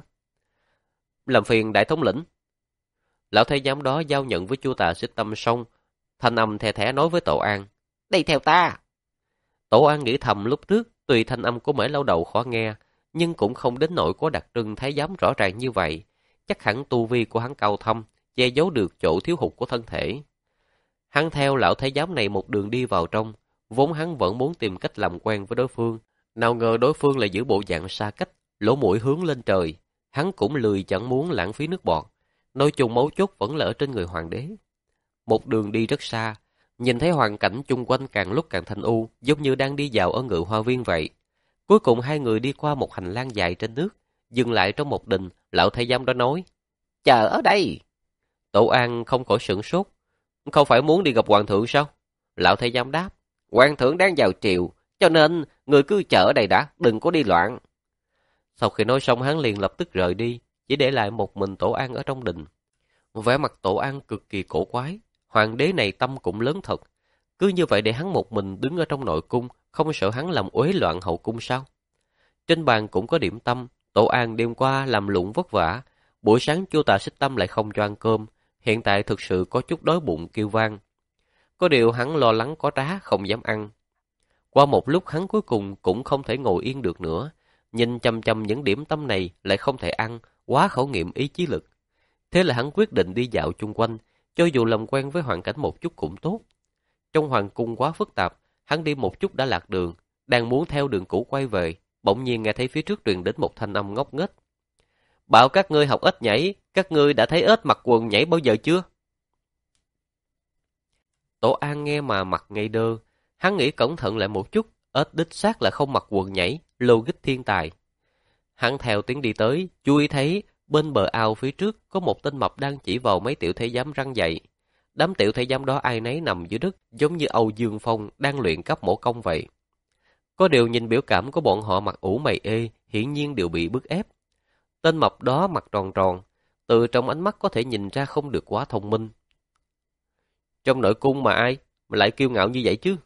Làm phiền đại thống lĩnh. Lão thái giám đó giao nhận với chu Tà Xích Tâm xong, thanh âm the thé nói với Tổ An: "Đi theo ta." Tổ An nghĩ thầm lúc trước, tuy thanh âm của Mễ Lao Đầu khó nghe, nhưng cũng không đến nỗi có đặc trưng thái giám rõ ràng như vậy. Chắc hẳn tu vi của hắn cao thâm, che giấu được chỗ thiếu hụt của thân thể. Hắn theo lão thái giám này một đường đi vào trong, vốn hắn vẫn muốn tìm cách làm quen với đối phương. Nào ngờ đối phương lại giữ bộ dạng xa cách, lỗ mũi hướng lên trời. Hắn cũng lười chẳng muốn lãng phí nước bọt. Nói chung mấu chốt vẫn là ở trên người hoàng đế. Một đường đi rất xa, nhìn thấy hoàn cảnh chung quanh càng lúc càng thanh u, giống như đang đi dạo ở ngự hoa viên vậy. Cuối cùng hai người đi qua một hành lang dài trên nước, dừng lại trong một đình. Lão thái giám đó nói: "Chờ ở đây." Tổ An không khỏi sửng sốt. "Không phải muốn đi gặp hoàng thượng sao?" Lão thái giám đáp: "Hoàng thượng đang vào triều, cho nên người cứ chờ ở đây đã, đừng có đi loạn." Sau khi nói xong hắn liền lập tức rời đi, chỉ để lại một mình Tổ An ở trong đình. Vẻ mặt Tổ An cực kỳ cổ quái, hoàng đế này tâm cũng lớn thật. Cứ như vậy để hắn một mình đứng ở trong nội cung, không sợ hắn làm uế loạn hậu cung sao? Trên bàn cũng có điểm tâm, Tổ An đêm qua làm lụng vất vả, buổi sáng chu Tà Xích Tâm lại không cho ăn cơm, hiện tại thực sự có chút đói bụng kêu vang. Có điều hắn lo lắng có trá không dám ăn. Qua một lúc hắn cuối cùng cũng không thể ngồi yên được nữa, nhìn chăm chăm những điểm tâm này lại không thể ăn, quá khẩu nghiệm ý chí lực. Thế là hắn quyết định đi dạo chung quanh, cho dù làm quen với hoàn cảnh một chút cũng tốt. Trong hoàng cung quá phức tạp, hắn đi một chút đã lạc đường, đang muốn theo đường cũ quay về, bỗng nhiên nghe thấy phía trước truyền đến một thanh âm ngốc nghếch: "Bảo các ngươi học ếch nhảy, các ngươi đã thấy ếch mặc quần nhảy bao giờ chưa?" Tổ An nghe mà mặt ngây đơ, hắn nghĩ cẩn thận lại một chút, ếch đích xác là không mặc quần nhảy, logic thiên tài. Hắn theo tiếng đi tới, chú ý thấy bên bờ ao phía trước có một tên mập đang chỉ vào mấy tiểu thái giám răng dậy. Đám tiểu thái giám đó ai nấy nằm dưới đất, giống như Âu Dương Phong đang luyện cấp mổ công vậy. Có điều nhìn biểu cảm của bọn họ mặt ủ mày ê, hiển nhiên đều bị bức ép. Tên mập đó mặt tròn tròn, từ trong ánh mắt có thể nhìn ra không được quá thông minh. Trong nội cung mà ai mà lại kiêu ngạo như vậy chứ?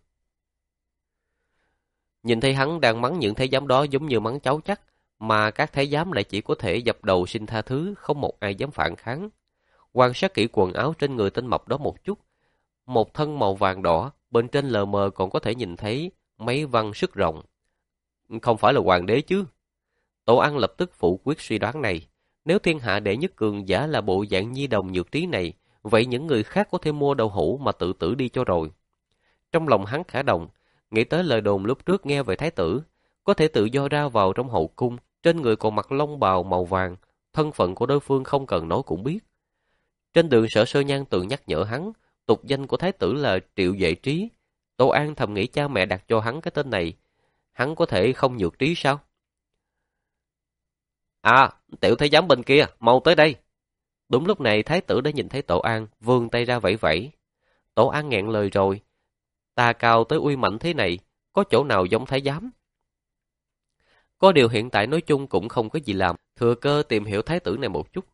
Nhìn thấy hắn đang mắng những thái giám đó giống như mắng cháu chắc, mà các thái giám lại chỉ có thể dập đầu xin tha thứ, không một ai dám phản kháng. Quan sát kỹ quần áo trên người tên mập đó một chút, một thân màu vàng đỏ, bên trên lờ mờ còn có thể nhìn thấy mấy văn sức rộng. Không phải là hoàng đế chứ? Tổ An lập tức phủ quyết suy đoán này. Nếu thiên hạ đệ nhất cường giả là bộ dạng nhi đồng nhược trí này, vậy những người khác có thể mua đậu hũ mà tự tử đi cho rồi. Trong lòng hắn khả động, nghĩ tới lời đồn lúc trước nghe về thái tử, có thể tự do ra vào trong hậu cung, trên người còn mặc long bào màu vàng, thân phận của đối phương không cần nói cũng biết. Trên đường Sở Sơ Nhan tự nhắc nhở hắn, tục danh của thái tử là Triệu Vệ Trí. Tổ An thầm nghĩ cha mẹ đặt cho hắn cái tên này, hắn có thể không nhược trí sao? "À, tiểu thái giám bên kia, mau tới đây." Đúng lúc này thái tử đã nhìn thấy Tổ An, vươn tay ra vẫy vẫy. Tổ An nghẹn lời rồi, ta cao tới uy mạnh thế này, có chỗ nào giống thái giám? Có điều hiện tại nói chung cũng không có gì làm, thừa cơ tìm hiểu thái tử này một chút.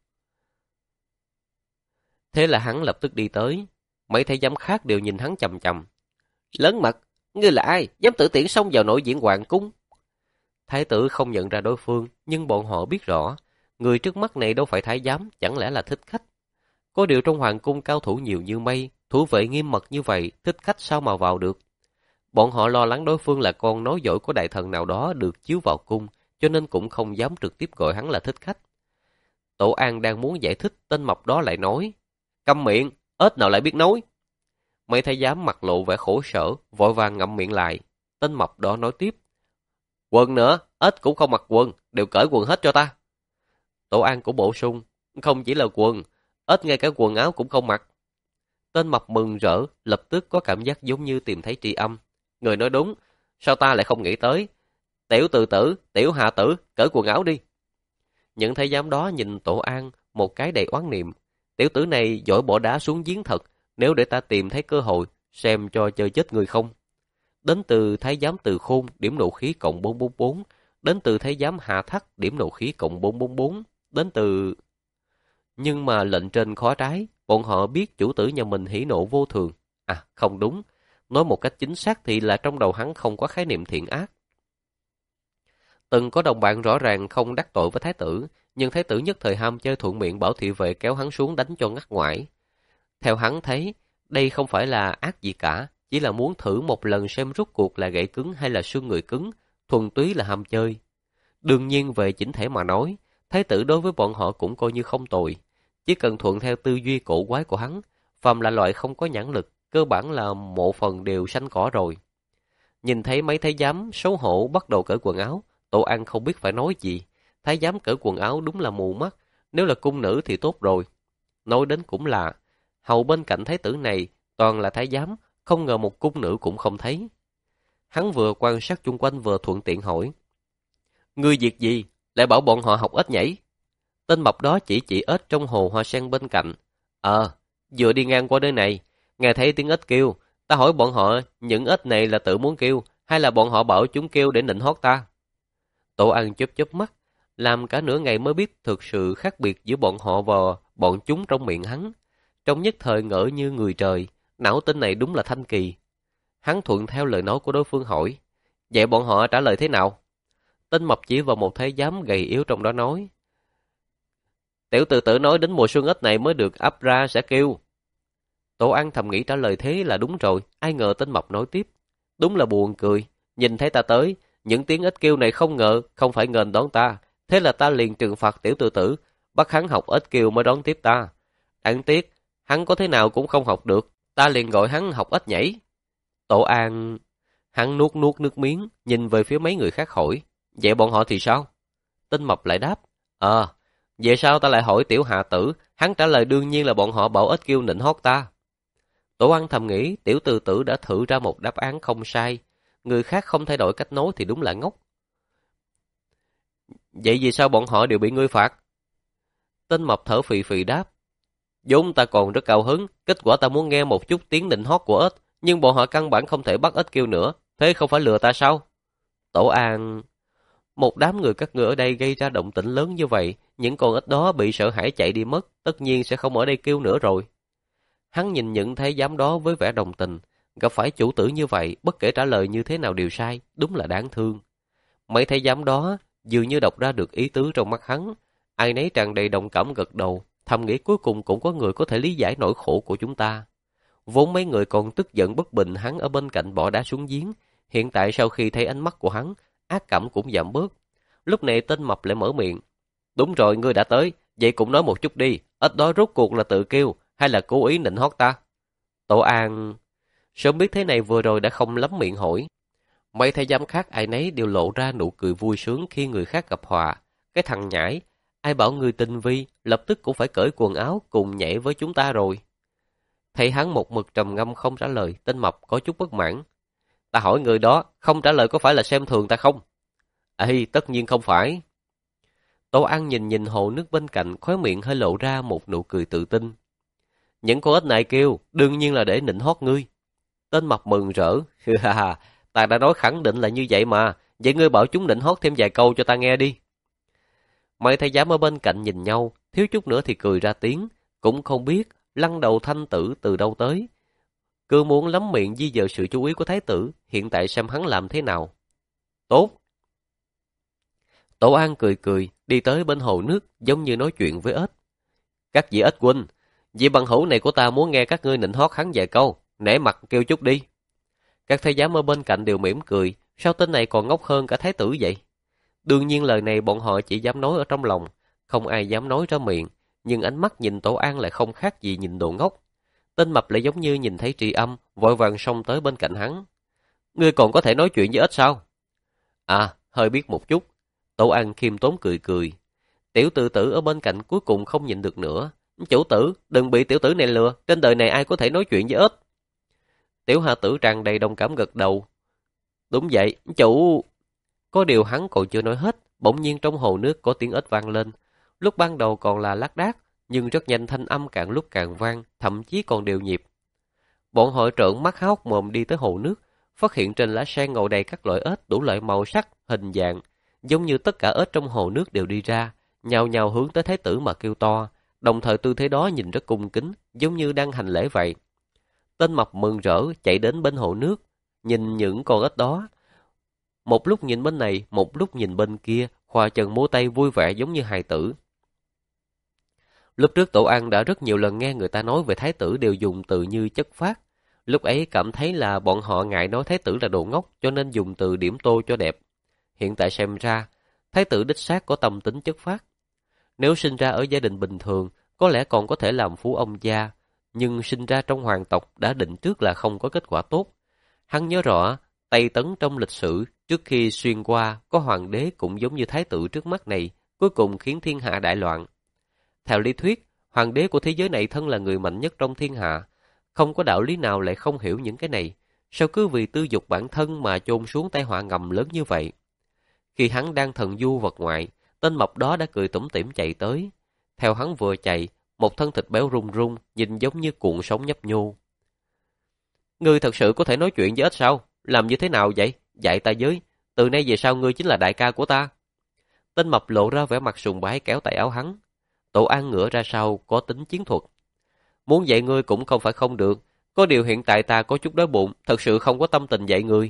Thế là hắn lập tức đi tới, mấy thái giám khác đều nhìn hắn chằm chằm. "Lớn mật, ngươi là ai, dám tự tiện xông vào nội viện hoàng cung?" Thái tử không nhận ra đối phương, nhưng bọn họ biết rõ, người trước mắt này đâu phải thái giám, chẳng lẽ là thích khách. Có điều trong hoàng cung cao thủ nhiều như mây, thủ vệ nghiêm mật như vậy, thích khách sao mà vào được? Bọn họ lo lắng đối phương là con nối dõi của đại thần nào đó được chiếu vào cung, cho nên cũng không dám trực tiếp gọi hắn là thích khách. Tổ An đang muốn giải thích, tên mập đó lại nói: "Câm miệng, ếch nào lại biết nói?" Mấy thái giám mặt lộ vẻ khổ sở, vội vàng ngậm miệng lại. Tên mập đó nói tiếp: "Quần nữa, ếch cũng không mặc quần, đều cởi quần hết cho ta." Tổ An cũng bổ sung: "Không chỉ là quần, ếch ngay cả quần áo cũng không mặc." Tên mập mừng rỡ, lập tức có cảm giác giống như tìm thấy tri âm. Người nói đúng, sao ta lại không nghĩ tới? Tiểu từ tử, tiểu hạ tử, cởi quần áo đi. Những thái giám đó nhìn Tổ An một cái đầy oán niệm. Tiểu tử này giỏi bỏ đá xuống giếng thật, nếu để ta tìm thấy cơ hội, xem cho chơi chết người không. Đến từ thái giám Từ Khôn, điểm nộ khí cộng bốn trăm bốn mươi bốn, đến từ Thái giám Hà Thắc điểm nộ khí cộng bốn bốn bốn, đến từ... Nhưng mà lệnh trên khó trái, bọn họ biết chủ tử nhà mình hỉ nộ vô thường. À, không đúng. Nói một cách chính xác thì là trong đầu hắn không có khái niệm thiện ác. Từng có đồng bạn rõ ràng không đắc tội với thái tử, nhưng thái tử nhất thời ham chơi thuận miệng bảo thị vệ kéo hắn xuống đánh cho ngắt ngoải. Theo hắn thấy, đây không phải là ác gì cả, chỉ là muốn thử một lần xem rốt cuộc là gãy cứng hay là xương người cứng, thuần túy là ham chơi. Đương nhiên về chỉnh thể mà nói, thái tử đối với bọn họ cũng coi như không tồi. Chỉ cần thuận theo tư duy cổ quái của hắn, phàm là loại không có nhãn lực, cơ bản là một phần đều xanh cỏ rồi. Nhìn thấy mấy thái giám xấu hổ bắt đầu cởi quần áo, Tổ An không biết phải nói gì. Thái giám cởi quần áo đúng là mù mắt, nếu là cung nữ thì tốt rồi. Nói đến cũng là, hầu bên cạnh thái tử này toàn là thái giám, không ngờ một cung nữ cũng không thấy. Hắn vừa quan sát chung quanh vừa thuận tiện hỏi. Ngươi việc gì, lại bảo bọn họ học ếch nhảy? Tên mập đó chỉ chỉ ếch trong hồ hoa sen bên cạnh. Ờ, vừa đi ngang qua nơi này, nghe thấy tiếng ếch kêu, ta hỏi bọn họ những ếch này là tự muốn kêu, hay là bọn họ bảo chúng kêu để nịnh hót ta? Tổ An chớp chớp mắt, làm cả nửa ngày mới biết thực sự khác biệt giữa bọn họ và bọn chúng trong miệng hắn. Trong nhất thời ngỡ như người trời, não tinh này đúng là thanh kỳ. Hắn thuận theo lời nói của đối phương hỏi, vậy bọn họ trả lời thế nào? Tên mập chỉ vào một thái giám gầy yếu trong đó nói, tiểu tử tử nói đến mùa xuân ếch này mới được ấp ra sẽ kêu. Tổ An thầm nghĩ trả lời thế là đúng rồi, ai ngờ tên mập nói tiếp, đúng là buồn cười, nhìn thấy ta tới, những tiếng ếch kêu này không ngờ không phải ngền đón ta, thế là ta liền trừng phạt tiểu tử tử, bắt hắn học ếch kêu mới đón tiếp ta. Đáng tiếc, hắn có thế nào cũng không học được, ta liền gọi hắn học ếch nhảy. Tổ An... Hắn nuốt nuốt nước miếng, nhìn về phía mấy người khác hỏi, vậy bọn họ thì sao? Tên mập lại đáp, ờ, à, vậy sao ta lại hỏi tiểu hạ tử? Hắn trả lời đương nhiên là bọn họ bảo ếch kêu nịnh hót ta. Tổ An thầm nghĩ, tiểu từ tử đã thử ra một đáp án không sai, người khác không thay đổi cách nói thì đúng là ngốc. Vậy vì sao bọn họ đều bị ngươi phạt? Tên mập thở phì phì đáp, vốn ta còn rất cao hứng, kết quả ta muốn nghe một chút tiếng nịnh hót của ếch, nhưng bọn họ căn bản không thể bắt ếch kêu nữa, thế không phải lừa ta sao? Tổ An... Một đám người các ngươi ở đây gây ra động tĩnh lớn như vậy, những con ếch đó bị sợ hãi chạy đi mất, tất nhiên sẽ không ở đây kêu nữa rồi. Hắn nhìn những thái giám đó với vẻ đồng tình, gặp phải chủ tử như vậy, bất kể trả lời như thế nào đều sai, đúng là đáng thương. Mấy thái giám đó dường như đọc ra được ý tứ trong mắt hắn, ai nấy tràn đầy đồng cảm gật đầu, thầm nghĩ cuối cùng cũng có người có thể lý giải nỗi khổ của chúng ta. Vốn mấy người còn tức giận bất bình hắn ở bên cạnh bỏ đá xuống giếng, hiện tại sau khi thấy ánh mắt của hắn, ác cảm cũng giảm bớt. Lúc này tên mập lại mở miệng, đúng rồi, ngươi đã tới, vậy cũng nói một chút đi, ếch đó rốt cuộc là tự kêu hay là cố ý nịnh hót ta? Tổ An sớm biết thế này vừa rồi đã không lắm miệng hỏi. Mấy thái giám khác ai nấy đều lộ ra nụ cười vui sướng khi người khác gặp họa. Cái thằng nhãi, ai bảo người tinh vi, lập tức cũng phải cởi quần áo cùng nhảy với chúng ta rồi. Thấy hắn một mực trầm ngâm không trả lời, tên mập có chút bất mãn. Ta hỏi người đó, không trả lời có phải là xem thường ta không? Ê, tất nhiên không phải. Tổ An nhìn nhìn hồ nước bên cạnh, khóe miệng hơi lộ ra một nụ cười tự tin. Những con ếch này kêu, đương nhiên là để nịnh hót ngươi. Tên mập mừng rỡ, ha ha, ta đã nói khẳng định là như vậy mà, vậy ngươi bảo chúng nịnh hót thêm vài câu cho ta nghe đi. Mấy thái giám ở bên cạnh nhìn nhau, thiếu chút nữa thì cười ra tiếng, cũng không biết lăng đầu thanh tử từ đâu tới. Cứ muốn lắm miệng di dời sự chú ý của thái tử, hiện tại xem hắn làm thế nào. Tốt. Tổ An cười cười, đi tới bên hồ nước, giống như nói chuyện với ếch. Các vị ếch huynh, vị bằng hữu này của ta muốn nghe các ngươi nịnh hót hắn vài câu, nể mặt kêu chút đi. Các thái giám ở bên cạnh đều mỉm cười, sao tên này còn ngốc hơn cả thái tử vậy? Đương nhiên lời này bọn họ chỉ dám nói ở trong lòng, không ai dám nói ra miệng, nhưng ánh mắt nhìn Tổ An lại không khác gì nhìn đồ ngốc. Tên mập lại giống như nhìn thấy Tri Âm, vội vàng xông tới bên cạnh hắn. Ngươi còn có thể nói chuyện với ếch sao? À, hơi biết một chút. Tổ An khiêm tốn cười cười. Tiểu tử tử ở bên cạnh cuối cùng không nhịn được nữa. Chủ tử, đừng bị tiểu tử này lừa, trên đời này ai có thể nói chuyện với ếch. Tiểu hạ tử tràn đầy đồng cảm gật đầu. Đúng vậy, chủ... Có điều hắn còn chưa nói hết, bỗng nhiên trong hồ nước có tiếng ếch vang lên. Lúc ban đầu còn là lác đác, nhưng rất nhanh thanh âm càng lúc càng vang, thậm chí còn đều nhịp. Bọn họ trợn mắt há hốc mồm đi tới hồ nước, phát hiện trên lá sen ngồi đầy các loại ếch đủ loại màu sắc, hình dạng, giống như tất cả ếch trong hồ nước đều đi ra, nhào nhào hướng tới thái tử mà kêu to, đồng thời tư thế đó nhìn rất cung kính, giống như đang hành lễ vậy. Tên mập mừng rỡ chạy đến bên hồ nước, nhìn những con ếch đó. Một lúc nhìn bên này, một lúc nhìn bên kia, khoa chân múa tay vui vẻ giống như hài tử. Lúc trước Tổ An đã rất nhiều lần nghe người ta nói về thái tử đều dùng từ như chất phác. Lúc ấy cảm thấy là bọn họ ngại nói thái tử là đồ ngốc, cho nên dùng từ điểm tô cho đẹp. Hiện tại xem ra, thái tử đích xác có tâm tính chất phác. Nếu sinh ra ở gia đình bình thường, có lẽ còn có thể làm phú ông gia, nhưng sinh ra trong hoàng tộc đã định trước là không có kết quả tốt. Hắn nhớ rõ, Tây Tấn trong lịch sử, trước khi xuyên qua, có hoàng đế cũng giống như thái tử trước mắt này, cuối cùng khiến thiên hạ đại loạn. Theo lý thuyết, hoàng đế của thế giới này thân là người mạnh nhất trong thiên hạ, không có đạo lý nào lại không hiểu những cái này. Sao cứ vì tư dục bản thân mà chôn xuống tai họa ngầm lớn như vậy? Khi hắn đang thần du vật ngoại, tên mập đó đã cười tủm tỉm chạy tới. Theo hắn vừa chạy, một thân thịt béo rung rung, nhìn giống như cuộn sóng nhấp nhô. Ngươi thật sự có thể nói chuyện với ếch sao? Làm như thế nào vậy? Dạy ta với. Từ nay về sau ngươi chính là đại ca của ta. Tên mập lộ ra vẻ mặt sùng bái kéo tay áo hắn. Tổ An ngửa ra sau có tính chiến thuật. Muốn dạy ngươi cũng không phải không được. Có điều hiện tại ta có chút đói bụng, thật sự không có tâm tình dạy ngươi.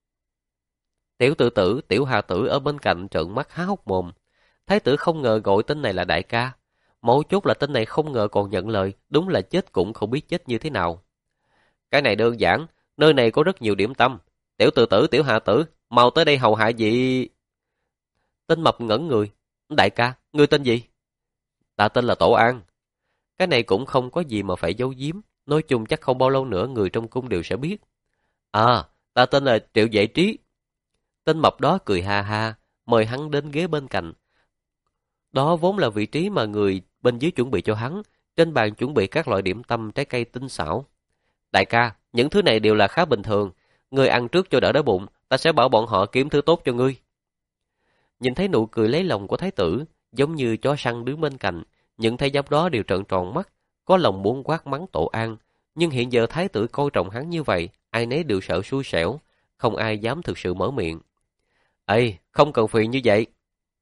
Tiểu tự tử, tiểu hà tử ở bên cạnh trợn mắt há hốc mồm. Thái tử không ngờ gọi tên này là đại ca. Mấu chốt là tên này không ngờ còn nhận lời, đúng là chết cũng không biết chết như thế nào. Cái này đơn giản, nơi này có rất nhiều điểm tâm. Tiểu tự tử, tiểu hạ tử, mau tới đây hầu hạ gì? Tên mập ngẩn người. Đại ca, ngươi tên gì? Ta tên là Tổ An. Cái này cũng không có gì mà phải giấu giếm. Nói chung chắc không bao lâu nữa người trong cung đều sẽ biết. À, ta tên là Triệu Giải Trí. Tên mập đó cười ha ha, mời hắn đến ghế bên cạnh. Đó vốn là vị trí mà người bên dưới chuẩn bị cho hắn. Trên bàn chuẩn bị các loại điểm tâm trái cây tinh xảo. Đại ca, những thứ này đều là khá bình thường. Ngươi ăn trước cho đỡ đói bụng, ta sẽ bảo bọn họ kiếm thứ tốt cho ngươi. Nhìn thấy nụ cười lấy lòng của thái tử, giống như chó săn đứng bên cạnh, những thái giám đó đều trợn tròn mắt, có lòng muốn quát mắng Tổ An. Nhưng hiện giờ thái tử coi trọng hắn như vậy, ai nấy đều sợ xui xẻo, không ai dám thực sự mở miệng. Ê, không cần phiền như vậy.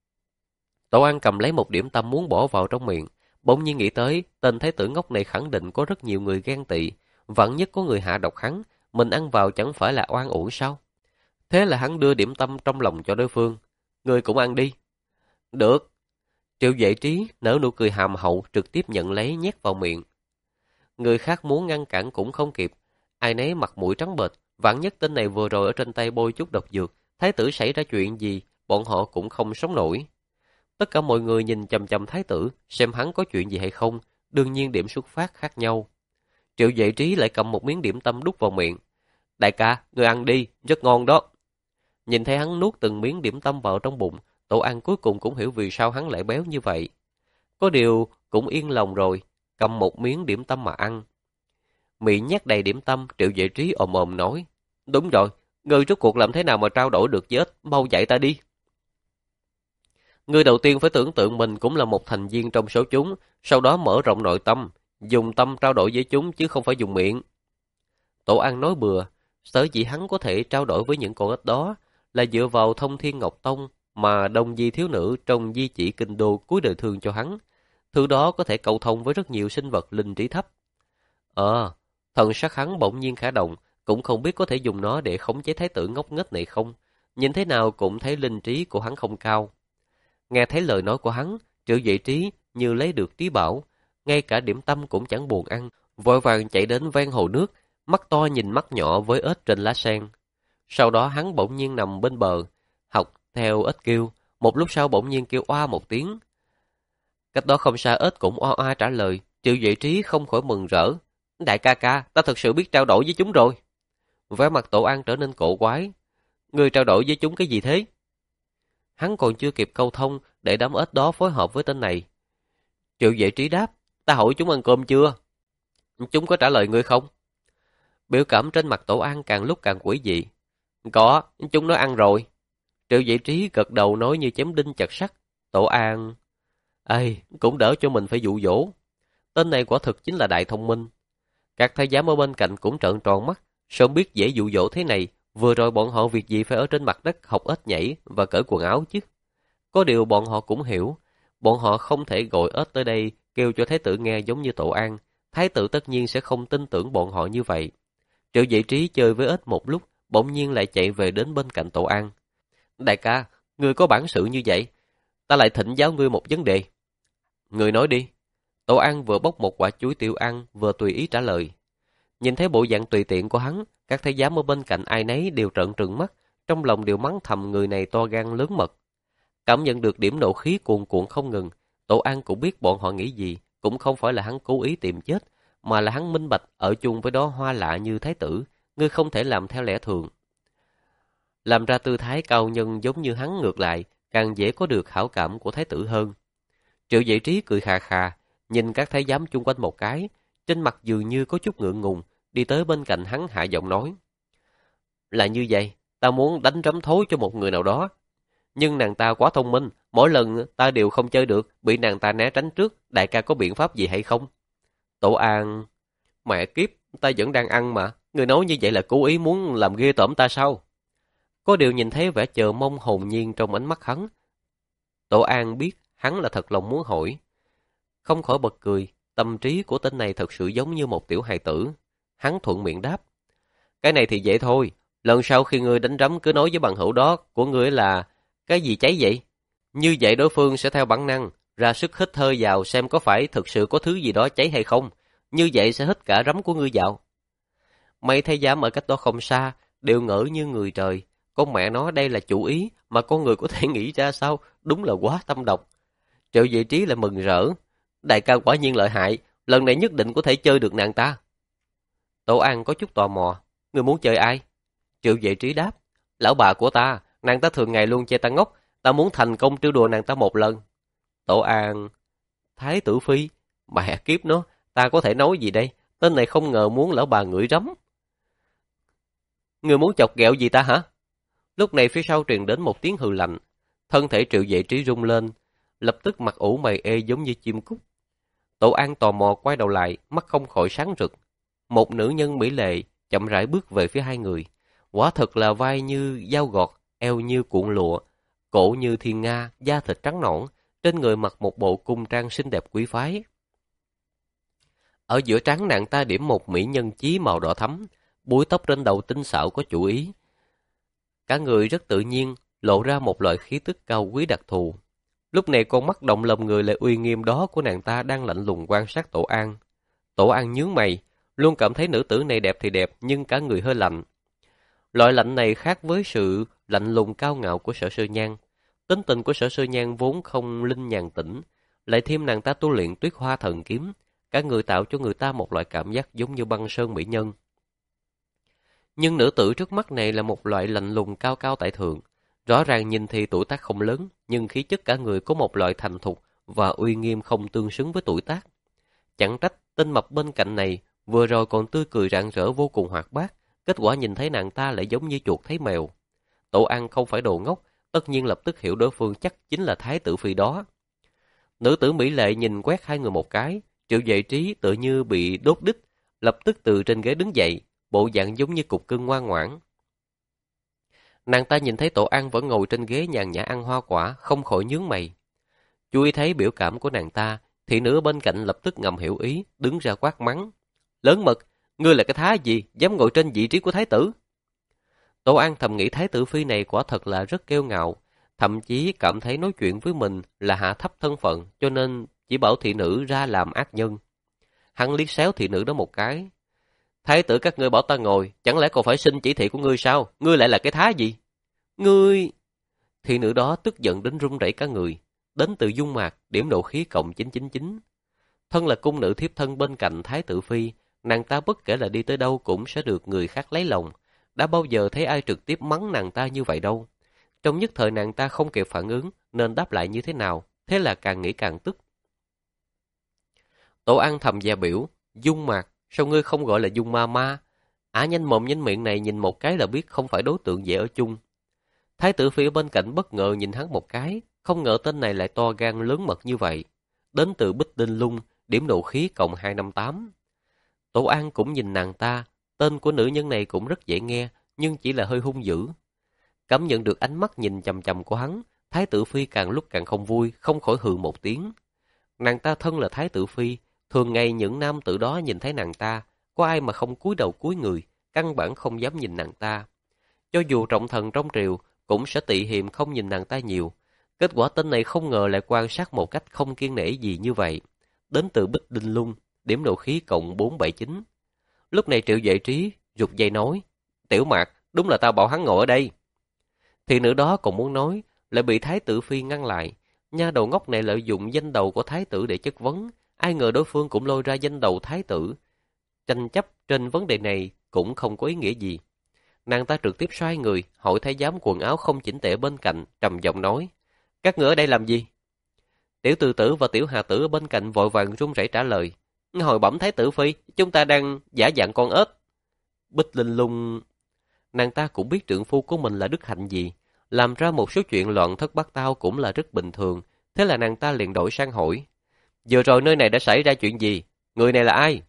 Tổ An cầm lấy một điểm tâm muốn bỏ vào trong miệng, bỗng nhiên nghĩ tới, tên thái tử ngốc này khẳng định có rất nhiều người ghen tị, vạn nhất có người hạ độc hắn, mình ăn vào chẳng phải là oan uổng sao? Thế là hắn đưa điểm tâm trong lòng cho đối phương. Ngươi cũng ăn đi. Được. Triệu Giải Trí nở nụ cười hàm hậu trực tiếp nhận lấy nhét vào miệng. Người khác muốn ngăn cản cũng không kịp. Ai nấy mặt mũi trắng bệch, vạn nhất tên này vừa rồi ở trên tay bôi chút độc dược, thái tử xảy ra chuyện gì, bọn họ cũng không sống nổi. Tất cả mọi người nhìn chằm chằm thái tử, xem hắn có chuyện gì hay không, đương nhiên điểm xuất phát khác nhau. Triệu Giải Trí lại cầm một miếng điểm tâm đút vào miệng. Đại ca, ngươi ăn đi, rất ngon đó. Nhìn thấy hắn nuốt từng miếng điểm tâm vào trong bụng, Tổ An cuối cùng cũng hiểu vì sao hắn lại béo như vậy. Có điều cũng yên lòng rồi, cầm một miếng điểm tâm mà ăn. Miệng nhét đầy điểm tâm, Triệu Giải Trí ồm ồm nói. Đúng rồi, ngươi rốt cuộc làm thế nào mà trao đổi được với ếch, mau dạy ta đi. Ngươi đầu tiên phải tưởng tượng mình cũng là một thành viên trong số chúng, sau đó mở rộng nội tâm, dùng tâm trao đổi với chúng chứ không phải dùng miệng. Tổ An nói bừa, sở dĩ hắn có thể trao đổi với những con ếch đó là dựa vào Thông Thiên Ngọc Tông mà Đông Di thiếu nữ trong di chỉ kinh đô cuối đời thương cho hắn. Thứ đó có thể cầu thông với rất nhiều sinh vật linh trí thấp. Ờ, thần sắc hắn bỗng nhiên khả động, cũng không biết có thể dùng nó để khống chế thái tử ngốc nghếch này không. Nhìn thế nào cũng thấy linh trí của hắn không cao. Nghe thấy lời nói của hắn, Triệu Giải Trí như lấy được trí bảo, ngay cả điểm tâm cũng chẳng buồn ăn, vội vàng chạy đến ven hồ nước, mắt to nhìn mắt nhỏ với ếch trên lá sen. Sau đó hắn bỗng nhiên nằm bên bờ, học theo ếch kêu, một lúc sau bỗng nhiên kêu oa một tiếng. Cách đó không xa ếch cũng oa oa trả lời, Triệu Giải Trí không khỏi mừng rỡ. Đại ca ca, ta thật sự biết trao đổi với chúng rồi. Vẻ mặt Tổ An trở nên cổ quái. Ngươi trao đổi với chúng cái gì thế? Hắn còn chưa kịp câu thông để đám ếch đó phối hợp với tên này. Triệu Giải Trí đáp, ta hỏi chúng ăn cơm chưa? Chúng có trả lời ngươi không? Biểu cảm trên mặt Tổ An càng lúc càng quỷ dị. Có, chúng nói ăn rồi. Triệu Giải Trí gật đầu nói như chém đinh chặt sắt. Tổ An... Ê, cũng đỡ cho mình phải dụ dỗ. Tên này quả thực chính là đại thông minh. Các thái giám ở bên cạnh cũng trợn tròn mắt, sớm biết dễ dụ dỗ thế này, vừa rồi bọn họ việc gì phải ở trên mặt đất học ếch nhảy và cởi quần áo chứ. Có điều bọn họ cũng hiểu, bọn họ không thể gọi ếch tới đây kêu cho thái tử nghe giống như Tổ An. Thái tử tất nhiên sẽ không tin tưởng bọn họ như vậy. Triệu Giải Trí chơi với ếch một lúc, bỗng nhiên lại chạy về đến bên cạnh Tổ An. Đại ca, ngươi có bản sự như vậy, ta lại thỉnh giáo ngươi một vấn đề. Ngươi nói đi. Tổ An vừa bóc một quả chuối tiêu ăn, vừa tùy ý trả lời. Nhìn thấy bộ dạng tùy tiện của hắn, các thái giám ở bên cạnh ai nấy đều trợn trừng mắt, trong lòng đều mắng thầm người này to gan lớn mật. Cảm nhận được điểm nộ khí cuồn cuộn không ngừng, Tổ An cũng biết bọn họ nghĩ gì, cũng không phải là hắn cố ý tìm chết, mà là hắn minh bạch ở chung với đó hoa lạ như thái tử, ngươi không thể làm theo lẽ thường. Làm ra tư thái cao nhân giống như hắn ngược lại, càng dễ có được hảo cảm của thái tử hơn. Triệu Giải Trí cười khà khà, nhìn các thái giám chung quanh một cái, trên mặt dường như có chút ngượng ngùng, đi tới bên cạnh hắn hạ giọng nói. Là như vậy, ta muốn đánh rắm thối cho một người nào đó. Nhưng nàng ta quá thông minh, mỗi lần ta đều không chơi được, bị nàng ta né tránh trước, đại ca có biện pháp gì hay không? Tổ An, mẹ kiếp, ta vẫn đang ăn mà, người nói như vậy là cố ý muốn làm ghê tởm ta sao? Có điều nhìn thấy vẻ chờ mong hồn nhiên trong ánh mắt hắn. Tổ An biết hắn là thật lòng muốn hỏi. Không khỏi bật cười, tâm trí của tên này thật sự giống như một tiểu hài tử. Hắn thuận miệng đáp. Cái này thì dễ thôi, lần sau khi ngươi đánh rắm cứ nói với bằng hữu đó của ngươi là cái gì cháy vậy? Như vậy đối phương sẽ theo bản năng, ra sức hít hơi vào xem có phải thực sự có thứ gì đó cháy hay không. Như vậy sẽ hít cả rắm của ngươi vào. Mấy thái giám ở cách đó không xa, đều ngỡ như người trời. Con mẹ nó đây là chủ ý mà con người có thể nghĩ ra sao, đúng là quá tâm độc. Triệu Giải Trí lại mừng rỡ. Đại ca quả nhiên lợi hại, lần này nhất định có thể chơi được nàng ta. Tổ An có chút tò mò. Người muốn chơi ai? Triệu Giải Trí đáp. Lão bà của ta, nàng ta thường ngày luôn chê ta ngốc, ta muốn thành công trêu đùa nàng ta một lần. Tổ An, Thái tử Phi, mẹ kiếp nó, ta có thể nói gì đây? Tên này không ngờ muốn lão bà ngửi rắm. Người muốn chọc ghẹo gì ta hả? Lúc này phía sau truyền đến một tiếng hừ lạnh. Thân thể Triệu Giải Trí rung lên, lập tức mặt ủ mày ê giống như chim cút. Tổ An tò mò quay đầu lại, mắt không khỏi sáng rực. Một nữ nhân mỹ lệ chậm rãi bước về phía hai người. Quả thật là vai như dao gọt, eo như cuộn lụa, cổ như thiên nga, da thịt trắng nõn, trên người mặc một bộ cung trang xinh đẹp quý phái. Ở giữa trán nàng ta điểm một mỹ nhân chí màu đỏ thắm, búi tóc trên đầu tinh xảo có chủ ý. Cả người rất tự nhiên, lộ ra một loại khí tức cao quý đặc thù. Lúc này con mắt động lòng người lại uy nghiêm đó của nàng ta đang lạnh lùng quan sát Tổ An. Tổ An nhướng mày, luôn cảm thấy nữ tử này đẹp thì đẹp nhưng cả người hơi lạnh. Loại lạnh này khác với sự lạnh lùng cao ngạo của Sở Sơ Nhan. Tính tình của Sở Sơ Nhan vốn không linh nhàn tĩnh, lại thêm nàng ta tu luyện Tuyết Hoa Thần Kiếm, cả người tạo cho người ta một loại cảm giác giống như băng sơn mỹ nhân. Nhưng nữ tử trước mắt này là một loại lạnh lùng cao cao tại thượng. Rõ ràng nhìn thì tuổi tác không lớn, nhưng khí chất cả người có một loại thành thục và uy nghiêm không tương xứng với tuổi tác. Chẳng trách tên mập bên cạnh này vừa rồi còn tươi cười rạng rỡ vô cùng hoạt bát, kết quả nhìn thấy nàng ta lại giống như chuột thấy mèo. Tổ An không phải đồ ngốc, tất nhiên lập tức hiểu đối phương chắc chính là Thái tử Phi đó. Nữ tử mỹ lệ nhìn quét hai người một cái, Triệu Giải Trí tự như bị đốt đích, lập tức từ trên ghế đứng dậy, bộ dạng giống như cục cưng ngoan ngoãn. Nàng ta nhìn thấy Tổ An vẫn ngồi trên ghế nhàn nhã ăn hoa quả, không khỏi nhướng mày. Chú ý thấy biểu cảm của nàng ta, thị nữ bên cạnh lập tức ngầm hiểu ý, đứng ra quát mắng. Lớn mật, ngươi là cái thá gì, dám ngồi trên vị trí của thái tử? Tổ An thầm nghĩ Thái tử Phi này quả thật là rất kiêu ngạo, thậm chí cảm thấy nói chuyện với mình là hạ thấp thân phận, cho nên chỉ bảo thị nữ ra làm ác nhân. Hắn liếc xéo thị nữ đó một cái. Thái tử các ngươi bảo ta ngồi, chẳng lẽ còn phải xin chỉ thị của ngươi sao? Ngươi lại là cái thá gì? Ngươi... Thị nữ đó tức giận đến run rẩy cả người, đến từ dung mạc, điểm độ khí cộng chín chín chín. Thân là cung nữ thiếp thân bên cạnh Thái tử Phi, nàng ta bất kể là đi tới đâu cũng sẽ được người khác lấy lòng. Đã bao giờ thấy ai trực tiếp mắng nàng ta như vậy đâu. Trong nhất thời nàng ta không kịp phản ứng nên đáp lại như thế nào, thế là càng nghĩ càng tức. Tổ An thầm gia biểu, dung mạc, sao ngươi không gọi là dung ma ma? Ả nhanh mồm nhanh miệng này nhìn một cái là biết không phải đối tượng dễ ở chung. Thái tử Phi ở bên cạnh bất ngờ nhìn hắn một cái, không ngờ tên này lại to gan lớn mật như vậy. Đến từ Bích Đinh Lung, điểm độ khí cộng hai năm tám. Tổ An cũng nhìn nàng ta, tên của nữ nhân này cũng rất dễ nghe, nhưng chỉ là hơi hung dữ. Cảm nhận được ánh mắt nhìn chằm chằm của hắn, Thái tử phi càng lúc càng không vui, không khỏi hừ một tiếng. Nàng ta thân là thái tử phi, thường ngày những nam tử đó nhìn thấy nàng ta, có ai mà không cúi đầu cúi người, căn bản không dám nhìn nàng ta. Cho dù trọng thần trong triều, cũng sẽ tị hiềm không nhìn nàng ta nhiều. Kết quả tên này không ngờ lại quan sát một cách không kiêng nể gì như vậy. Đến từ Bích Linh Lung, điểm nộ khí cộng bốn bảy chín. Lúc này Triệu Vệ Trí rụt dây nói, Tiểu Mạc, đúng là tao bảo hắn ngồi ở đây. Thì nữ đó còn muốn nói, lại bị thái tử phi ngăn lại. Nha đầu ngốc này lợi dụng danh đầu của thái tử để chất vấn, ai ngờ đối phương cũng lôi ra danh đầu thái tử. Tranh chấp trên vấn đề này cũng không có ý nghĩa gì. Nàng ta trực tiếp xoay người, hỏi thái giám quần áo không chỉnh tề bên cạnh, trầm giọng nói, các ngươi ở đây làm gì? Tiểu Từ Tử và Tiểu Hà Tử ở bên cạnh vội vàng run rẩy trả lời, hồi bẩm thái tử phi, chúng ta đang giả dạng con ếch. Bích Linh Lung, nàng ta cũng biết trượng phu của mình là đức hạnh gì, làm ra một số chuyện loạn thất bát tao cũng là rất bình thường, thế là nàng ta liền đổi sang hỏi, vừa rồi nơi này đã xảy ra chuyện gì? Người này là ai?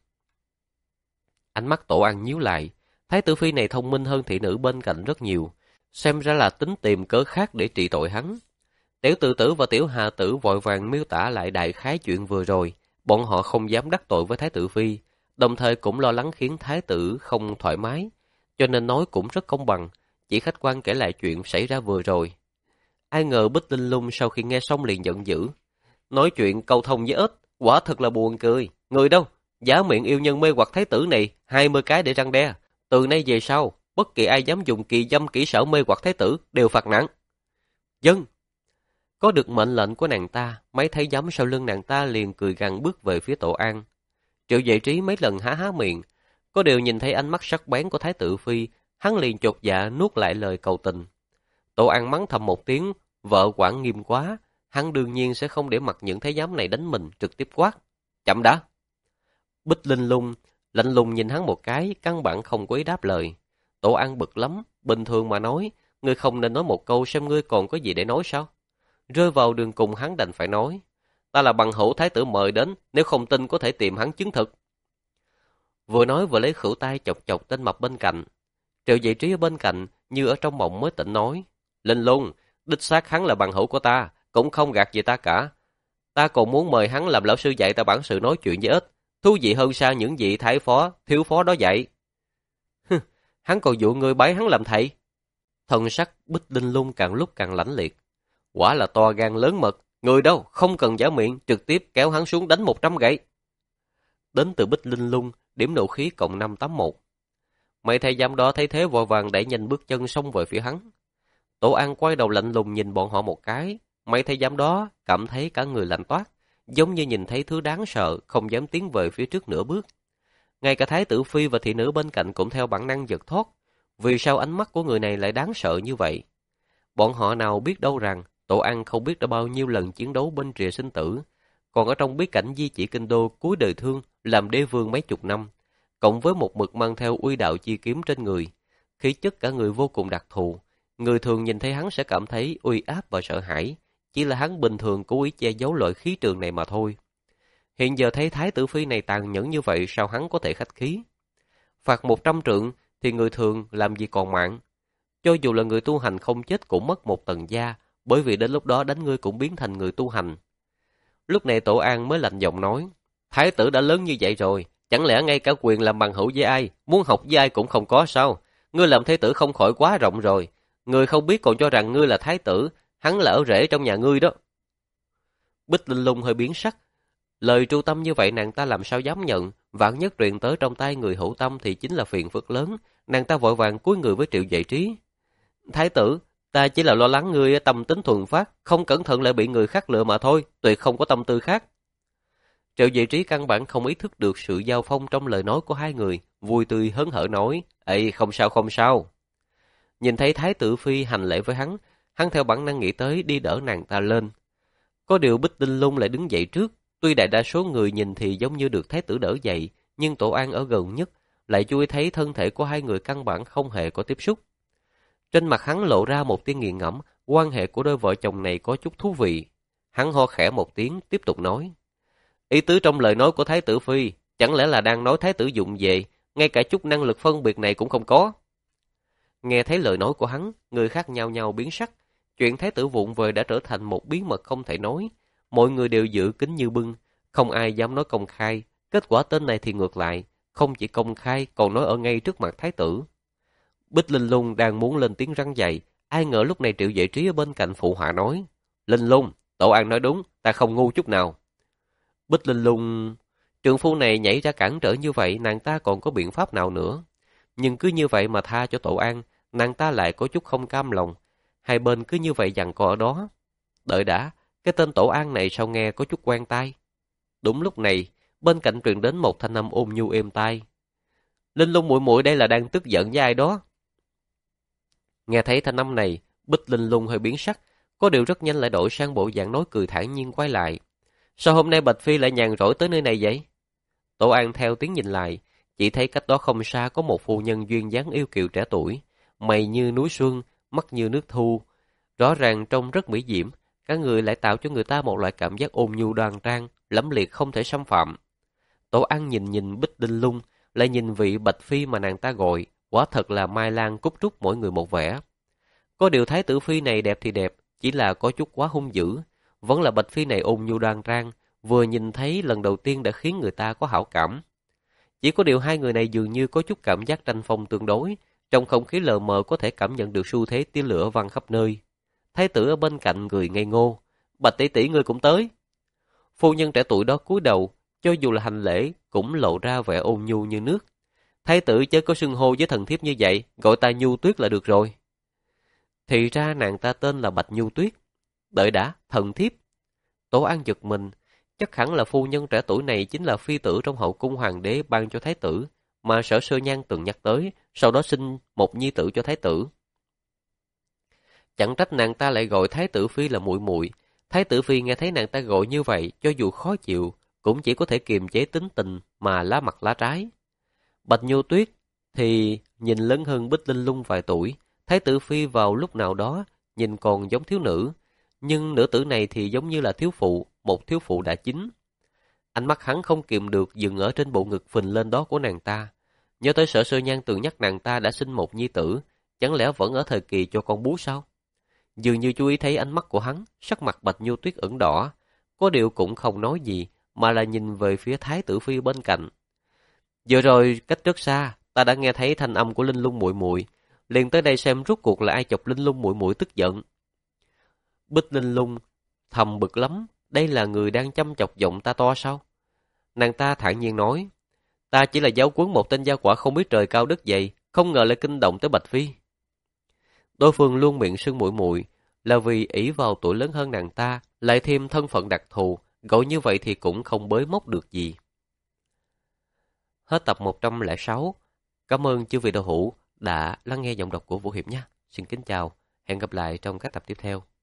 Ánh mắt Tổ Ăn nhíu lại, thái tử phi này thông minh hơn thị nữ bên cạnh rất nhiều, xem ra là tính tìm cớ khác để trị tội hắn. Tiểu Từ Tử và Tiểu Hà Tử vội vàng miêu tả lại đại khái chuyện vừa rồi, bọn họ không dám đắc tội với thái tử phi, đồng thời cũng lo lắng khiến thái tử không thoải mái, cho nên nói cũng rất công bằng, chỉ khách quan kể lại chuyện xảy ra vừa rồi. Ai ngờ Bích Linh Lung sau khi nghe xong liền giận dữ, nói chuyện câu thông với ếch, quả thật là buồn cười. Người đâu? Giả miệng yêu nhân mê hoặc thái tử này hai mươi cái để răng đe. Từ nay về sau, bất kỳ ai dám dùng kỳ dâm kỹ xảo mê hoặc thái tử đều phạt nặng. Dân. Có được mệnh lệnh của nàng ta, mấy thái giám sau lưng nàng ta liền cười gằn bước về phía Tổ An. Triệu Vệ Trí mấy lần há há miệng, có điều nhìn thấy ánh mắt sắc bén của thái tử phi, hắn liền chột dạ nuốt lại lời cầu tình. Tổ An mắng thầm một tiếng, vợ quản nghiêm quá, hắn đương nhiên sẽ không để mặc những thái giám này đánh mình, trực tiếp quát. Chậm đã. Bích Linh Lung lạnh lùng nhìn hắn một cái, căn bản không có ý đáp lời. Tổ An bực lắm, bình thường mà nói, ngươi không nên nói một câu xem ngươi còn có gì để nói sao? Rơi vào đường cùng hắn đành phải nói, ta là bằng hữu thái tử mời đến, nếu không tin có thể tìm hắn chứng thực. Vừa nói vừa lấy khửu tay chọc chọc tên mập bên cạnh. Triệu Vệ Trí ở bên cạnh, như ở trong mộng mới tỉnh nói, Linh Lung, đích xác hắn là bằng hữu của ta, cũng không gạt gì ta cả. Ta còn muốn mời hắn làm lão sư dạy ta bản sự nói chuyện với ếch, thú vị hơn xa những vị thái phó, thiếu phó đó dạy. Hắn còn dụ người bái hắn làm thầy. Thần sắc Bích Linh Lung càng lúc càng lãnh liệt. Quả là to gan lớn mật, người đâu, không cần giả miệng, trực tiếp kéo hắn xuống đánh một trăm gậy. Đến từ Bích Linh Lung, điểm nộ khí cộng năm tám một. Mấy thầy giám đó thấy thế vội vàng đẩy nhanh bước chân xông về phía hắn. Tổ An quay đầu lạnh lùng nhìn bọn họ một cái, mấy thầy giám đó cảm thấy cả người lạnh toát, giống như nhìn thấy thứ đáng sợ, không dám tiến về phía trước nửa bước. Ngay cả thái tử phi và thị nữ bên cạnh cũng theo bản năng giật thót, vì sao ánh mắt của người này lại đáng sợ như vậy? Bọn họ nào biết đâu rằng Tổ An không biết đã bao nhiêu lần chiến đấu bên rìa sinh tử, còn ở trong bí cảnh di chỉ kinh đô cuối đời thương làm đế vương mấy chục năm, cộng với một mực mang theo uy đạo chi kiếm trên người, khí chất cả người vô cùng đặc thù, người thường nhìn thấy hắn sẽ cảm thấy uy áp và sợ hãi, chỉ là hắn bình thường cố ý che giấu loại khí trường này mà thôi. Hiện giờ thấy thái tử phi này tàn nhẫn như vậy, sao hắn có thể khách khí? Phạt một trăm trượng thì người thường làm gì còn mạng. Cho dù là người tu hành không chết cũng mất một tầng da, bởi vì đến lúc đó đánh ngươi cũng biến thành người tu hành. Lúc này Tổ An mới lạnh giọng nói, thái tử đã lớn như vậy rồi, chẳng lẽ ngay cả quyền làm bằng hữu với ai, muốn học với ai cũng không có sao? Ngươi làm thái tử không khỏi quá rộng rồi. Ngươi không biết còn cho rằng ngươi là thái tử, hắn là ở rể trong nhà ngươi đó. Bích Linh Lung hơi biến sắc. Lời tru tâm như vậy nàng ta làm sao dám nhận, vạn nhất truyền tới trong tay người hữu tâm thì chính là phiền phức lớn. Nàng ta vội vàng cúi người với Triệu Vệ Trí. Thái tử, ta chỉ là lo lắng ngươi tâm tính thuần phát, không cẩn thận lại bị người khác lừa mà thôi, tuyệt không có tâm tư khác. Triệu Vệ Trí căn bản không ý thức được sự giao phong trong lời nói của hai người, vui tươi hớn hở nói, ê không sao không sao. Nhìn thấy thái tử phi hành lễ với hắn, hắn theo bản năng nghĩ tới đi đỡ nàng ta lên. Có điều Bích Linh Lung lại đứng dậy trước, tuy đại đa số người nhìn thì giống như được thái tử đỡ dậy, nhưng Tổ An ở gần nhất lại chú ý thấy thân thể của hai người căn bản không hề có tiếp xúc. Trên mặt hắn lộ ra một tia nghiền ngẫm, quan hệ của đôi vợ chồng này có chút thú vị. Hắn ho khẽ một tiếng, tiếp tục nói. Ý tứ trong lời nói của thái tử phi, chẳng lẽ là đang nói thái tử dụng về, ngay cả chút năng lực phân biệt này cũng không có. Nghe thấy lời nói của hắn, người khác nhao nhao biến sắc, Chuyện thái tử vụng về đã trở thành một bí mật không thể nói. Mọi người đều giữ kín như bưng, không ai dám nói công khai. Kết quả tên này thì ngược lại, không chỉ công khai còn nói ở ngay trước mặt thái tử. Bích Linh Lung đang muốn lên tiếng răn dạy, ai ngờ lúc này Triệu Giải Trí ở bên cạnh phụ họa nói: Linh Lung, Tổ An nói đúng, ta không ngu chút nào. Bích Linh Lung, trượng phu này nhảy ra cản trở như vậy, nàng ta còn có biện pháp nào nữa? Nhưng cứ như vậy mà tha cho Tổ An, nàng ta lại có chút không cam lòng. Hai bên cứ như vậy giằng co ở đó. Đợi đã, cái tên Tổ An này sao nghe có chút quen tai. Đúng lúc này, bên cạnh truyền đến một thanh âm ôn nhu êm tai. Linh Lung muội muội đây là đang tức giận với ai đó? Nghe thấy thanh âm này, Bích Linh Lung hơi biến sắc, có điều rất nhanh lại đổi sang bộ dạng nói cười thản nhiên quay lại. Sao hôm nay Bạch Phi lại nhàn rỗi tới nơi này vậy? Tổ An theo tiếng nhìn lại, chỉ thấy cách đó không xa có một phu nhân duyên dáng yêu kiều trẻ tuổi, mày như núi xuân, mắt như nước thu, rõ ràng trông rất mỹ diễm, cả người lại tạo cho người ta một loại cảm giác ôn nhu đoan trang, lẫm liệt không thể xâm phạm. Tổ An nhìn nhìn Bích Linh Lung, lại nhìn vị Bạch Phi mà nàng ta gọi, quả thật là Mai Lan Cúc Trúc mỗi người một vẻ. Có điều thái tử phi này đẹp thì đẹp, chỉ là có chút quá hung dữ, vẫn là Bạch Phi này ôn nhu đoan trang, vừa nhìn thấy lần đầu tiên đã khiến người ta có hảo cảm. Chỉ có điều hai người này dường như có chút cảm giác tranh phong tương đối, trong không khí lờ mờ có thể cảm nhận được xu thế tia lửa văng khắp nơi. Thái tử ở bên cạnh người ngây ngô, Bạch tỷ tỷ ngươi cũng tới. Phu nhân trẻ tuổi đó cúi đầu, cho dù là hành lễ cũng lộ ra vẻ ôn nhu như nước. Thái tử chớ có xưng hô với thần thiếp như vậy, gọi ta Nhu Tuyết là được rồi. Thì ra nàng ta tên là Bạch Nhu Tuyết. Đợi đã, thần thiếp. Tổ An giật mình, chắc hẳn là phu nhân trẻ tuổi này chính là phi tử trong hậu cung hoàng đế ban cho thái tử, mà Sở Sơ Nhan từng nhắc tới, sau đó sinh một nhi tử cho thái tử. Chẳng trách nàng ta lại gọi thái tử phi là muội muội. Thái tử phi nghe thấy nàng ta gọi như vậy, cho dù khó chịu, cũng chỉ có thể kiềm chế tính tình mà lá mặt lá trái. Bạch Nhu Tuyết thì nhìn lớn hơn Bích Linh Lung vài tuổi, thái tử phi vào lúc nào đó nhìn còn giống thiếu nữ, nhưng nữ tử này thì giống như là thiếu phụ, một thiếu phụ đã chín. Ánh mắt hắn không kìm được dừng ở trên bộ ngực phình lên đó của nàng ta. Nhớ tới Sở Sơ Nhan từng nhắc nàng ta đã sinh một nhi tử, chẳng lẽ vẫn ở thời kỳ cho con bú sao? Dường như chú ý thấy ánh mắt của hắn, sắc mặt Bạch Nhu Tuyết ửng đỏ, có điều cũng không nói gì, mà là nhìn về phía thái tử phi bên cạnh. Vừa rồi cách rất xa, ta đã nghe thấy thanh âm của Linh Lung muội muội, liền tới đây xem rốt cuộc là ai chọc Linh Lung muội muội tức giận. Bích Linh Lung thầm bực lắm, đây là người đang chăm chọc giọng ta to sao? Nàng ta thản nhiên nói, ta chỉ là giáo huấn một tên gia quả không biết trời cao đất dày, không ngờ lại kinh động tới Bạch Phi. Đối phương luôn miệng xưng muội muội là vì ỷ vào tuổi lớn hơn nàng ta, lại thêm thân phận đặc thù, gọi như vậy thì cũng không bới móc được gì. Hết tập một trăm lẻ sáu. Cảm ơn chư vị đạo hữu đã lắng nghe giọng đọc của Vũ Hiệp nhé. Xin kính chào, hẹn gặp lại trong các tập tiếp theo.